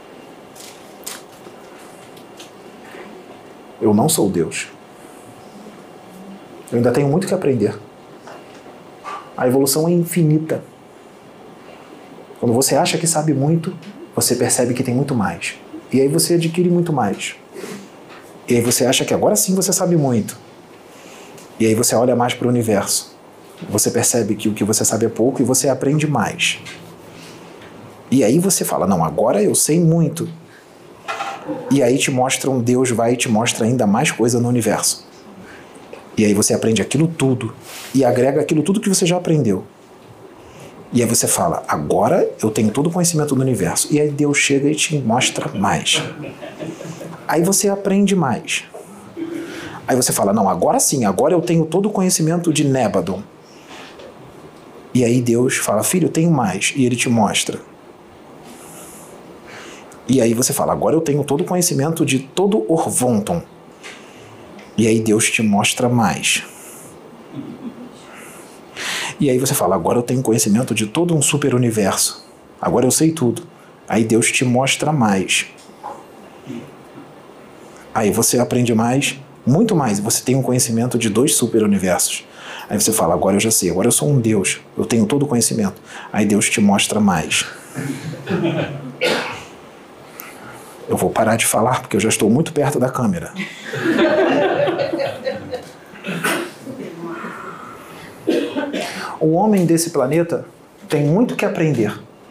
Speaker 1: Eu não sou Deus. Eu ainda tenho muito que aprender. A evolução é infinita. Quando você acha que sabe muito, você percebe que tem muito mais. E aí você adquire muito mais. E aí você acha que agora sim você sabe muito. E aí você olha mais para o universo. Você percebe que o que você sabe é pouco e você aprende mais. E aí você fala, não, agora eu sei muito. E aí te mostra um Deus, vai e te mostra ainda mais coisa no universo. E aí você aprende aquilo tudo e agrega aquilo tudo que você já aprendeu. E aí você fala, agora eu tenho todo o conhecimento do universo. E aí Deus chega e te mostra mais. Aí você aprende mais. Aí você fala, não, agora sim, agora eu tenho todo o conhecimento de Nébadon. E aí Deus fala, filho, eu tenho mais. E ele te mostra. E aí você fala, agora eu tenho todo o conhecimento de todo Orvonton. E aí Deus te mostra mais. E aí você fala, agora eu tenho conhecimento de todo um super universo. Agora eu sei tudo. Aí Deus te mostra mais. Aí você aprende mais, muito mais. Você tem um conhecimento de dois super universos. Aí você fala, agora eu já sei, agora eu sou um Deus. Eu tenho todo o conhecimento. Aí Deus te mostra mais. Eu vou parar de falar porque eu já estou muito perto da câmera. O homem desse planeta tem muito que aprender.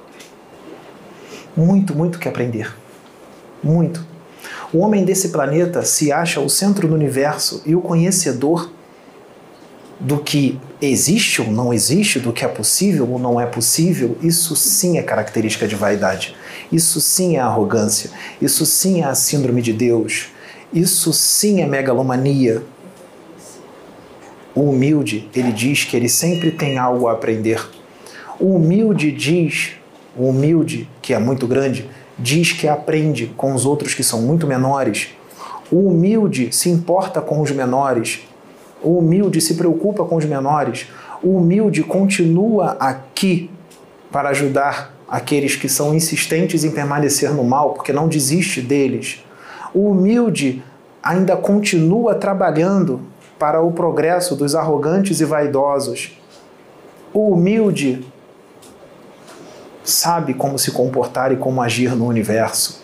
Speaker 1: Muito, muito que aprender. Muito. O homem desse planeta se acha o centro do universo e o conhecedor do que existe ou não existe, do que é possível ou não é possível. Isso sim é característica de vaidade. Isso sim é arrogância. Isso sim é a síndrome de Deus. Isso sim é megalomania. O humilde, ele diz que ele sempre tem algo a aprender. O humilde diz, o humilde, que é muito grande, diz que aprende com os outros que são muito menores. O humilde se importa com os menores. O humilde se preocupa com os menores. O humilde continua aqui para ajudar aqueles que são insistentes em permanecer no mal, porque não desiste deles. O humilde ainda continua trabalhando para o progresso dos arrogantes e vaidosos. O humilde sabe como se comportar e como agir no universo.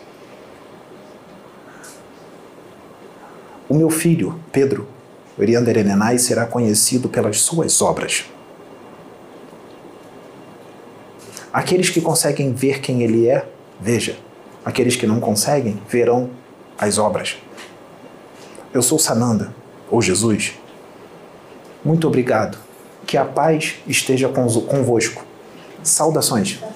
Speaker 1: O meu filho, Pedro, Oriander Enenai, será conhecido pelas suas obras. Aqueles que conseguem ver quem ele é, veja. Aqueles que não conseguem, verão as obras. Eu sou Sananda, ou Jesus. Muito obrigado. Que a paz esteja convosco. Saudações.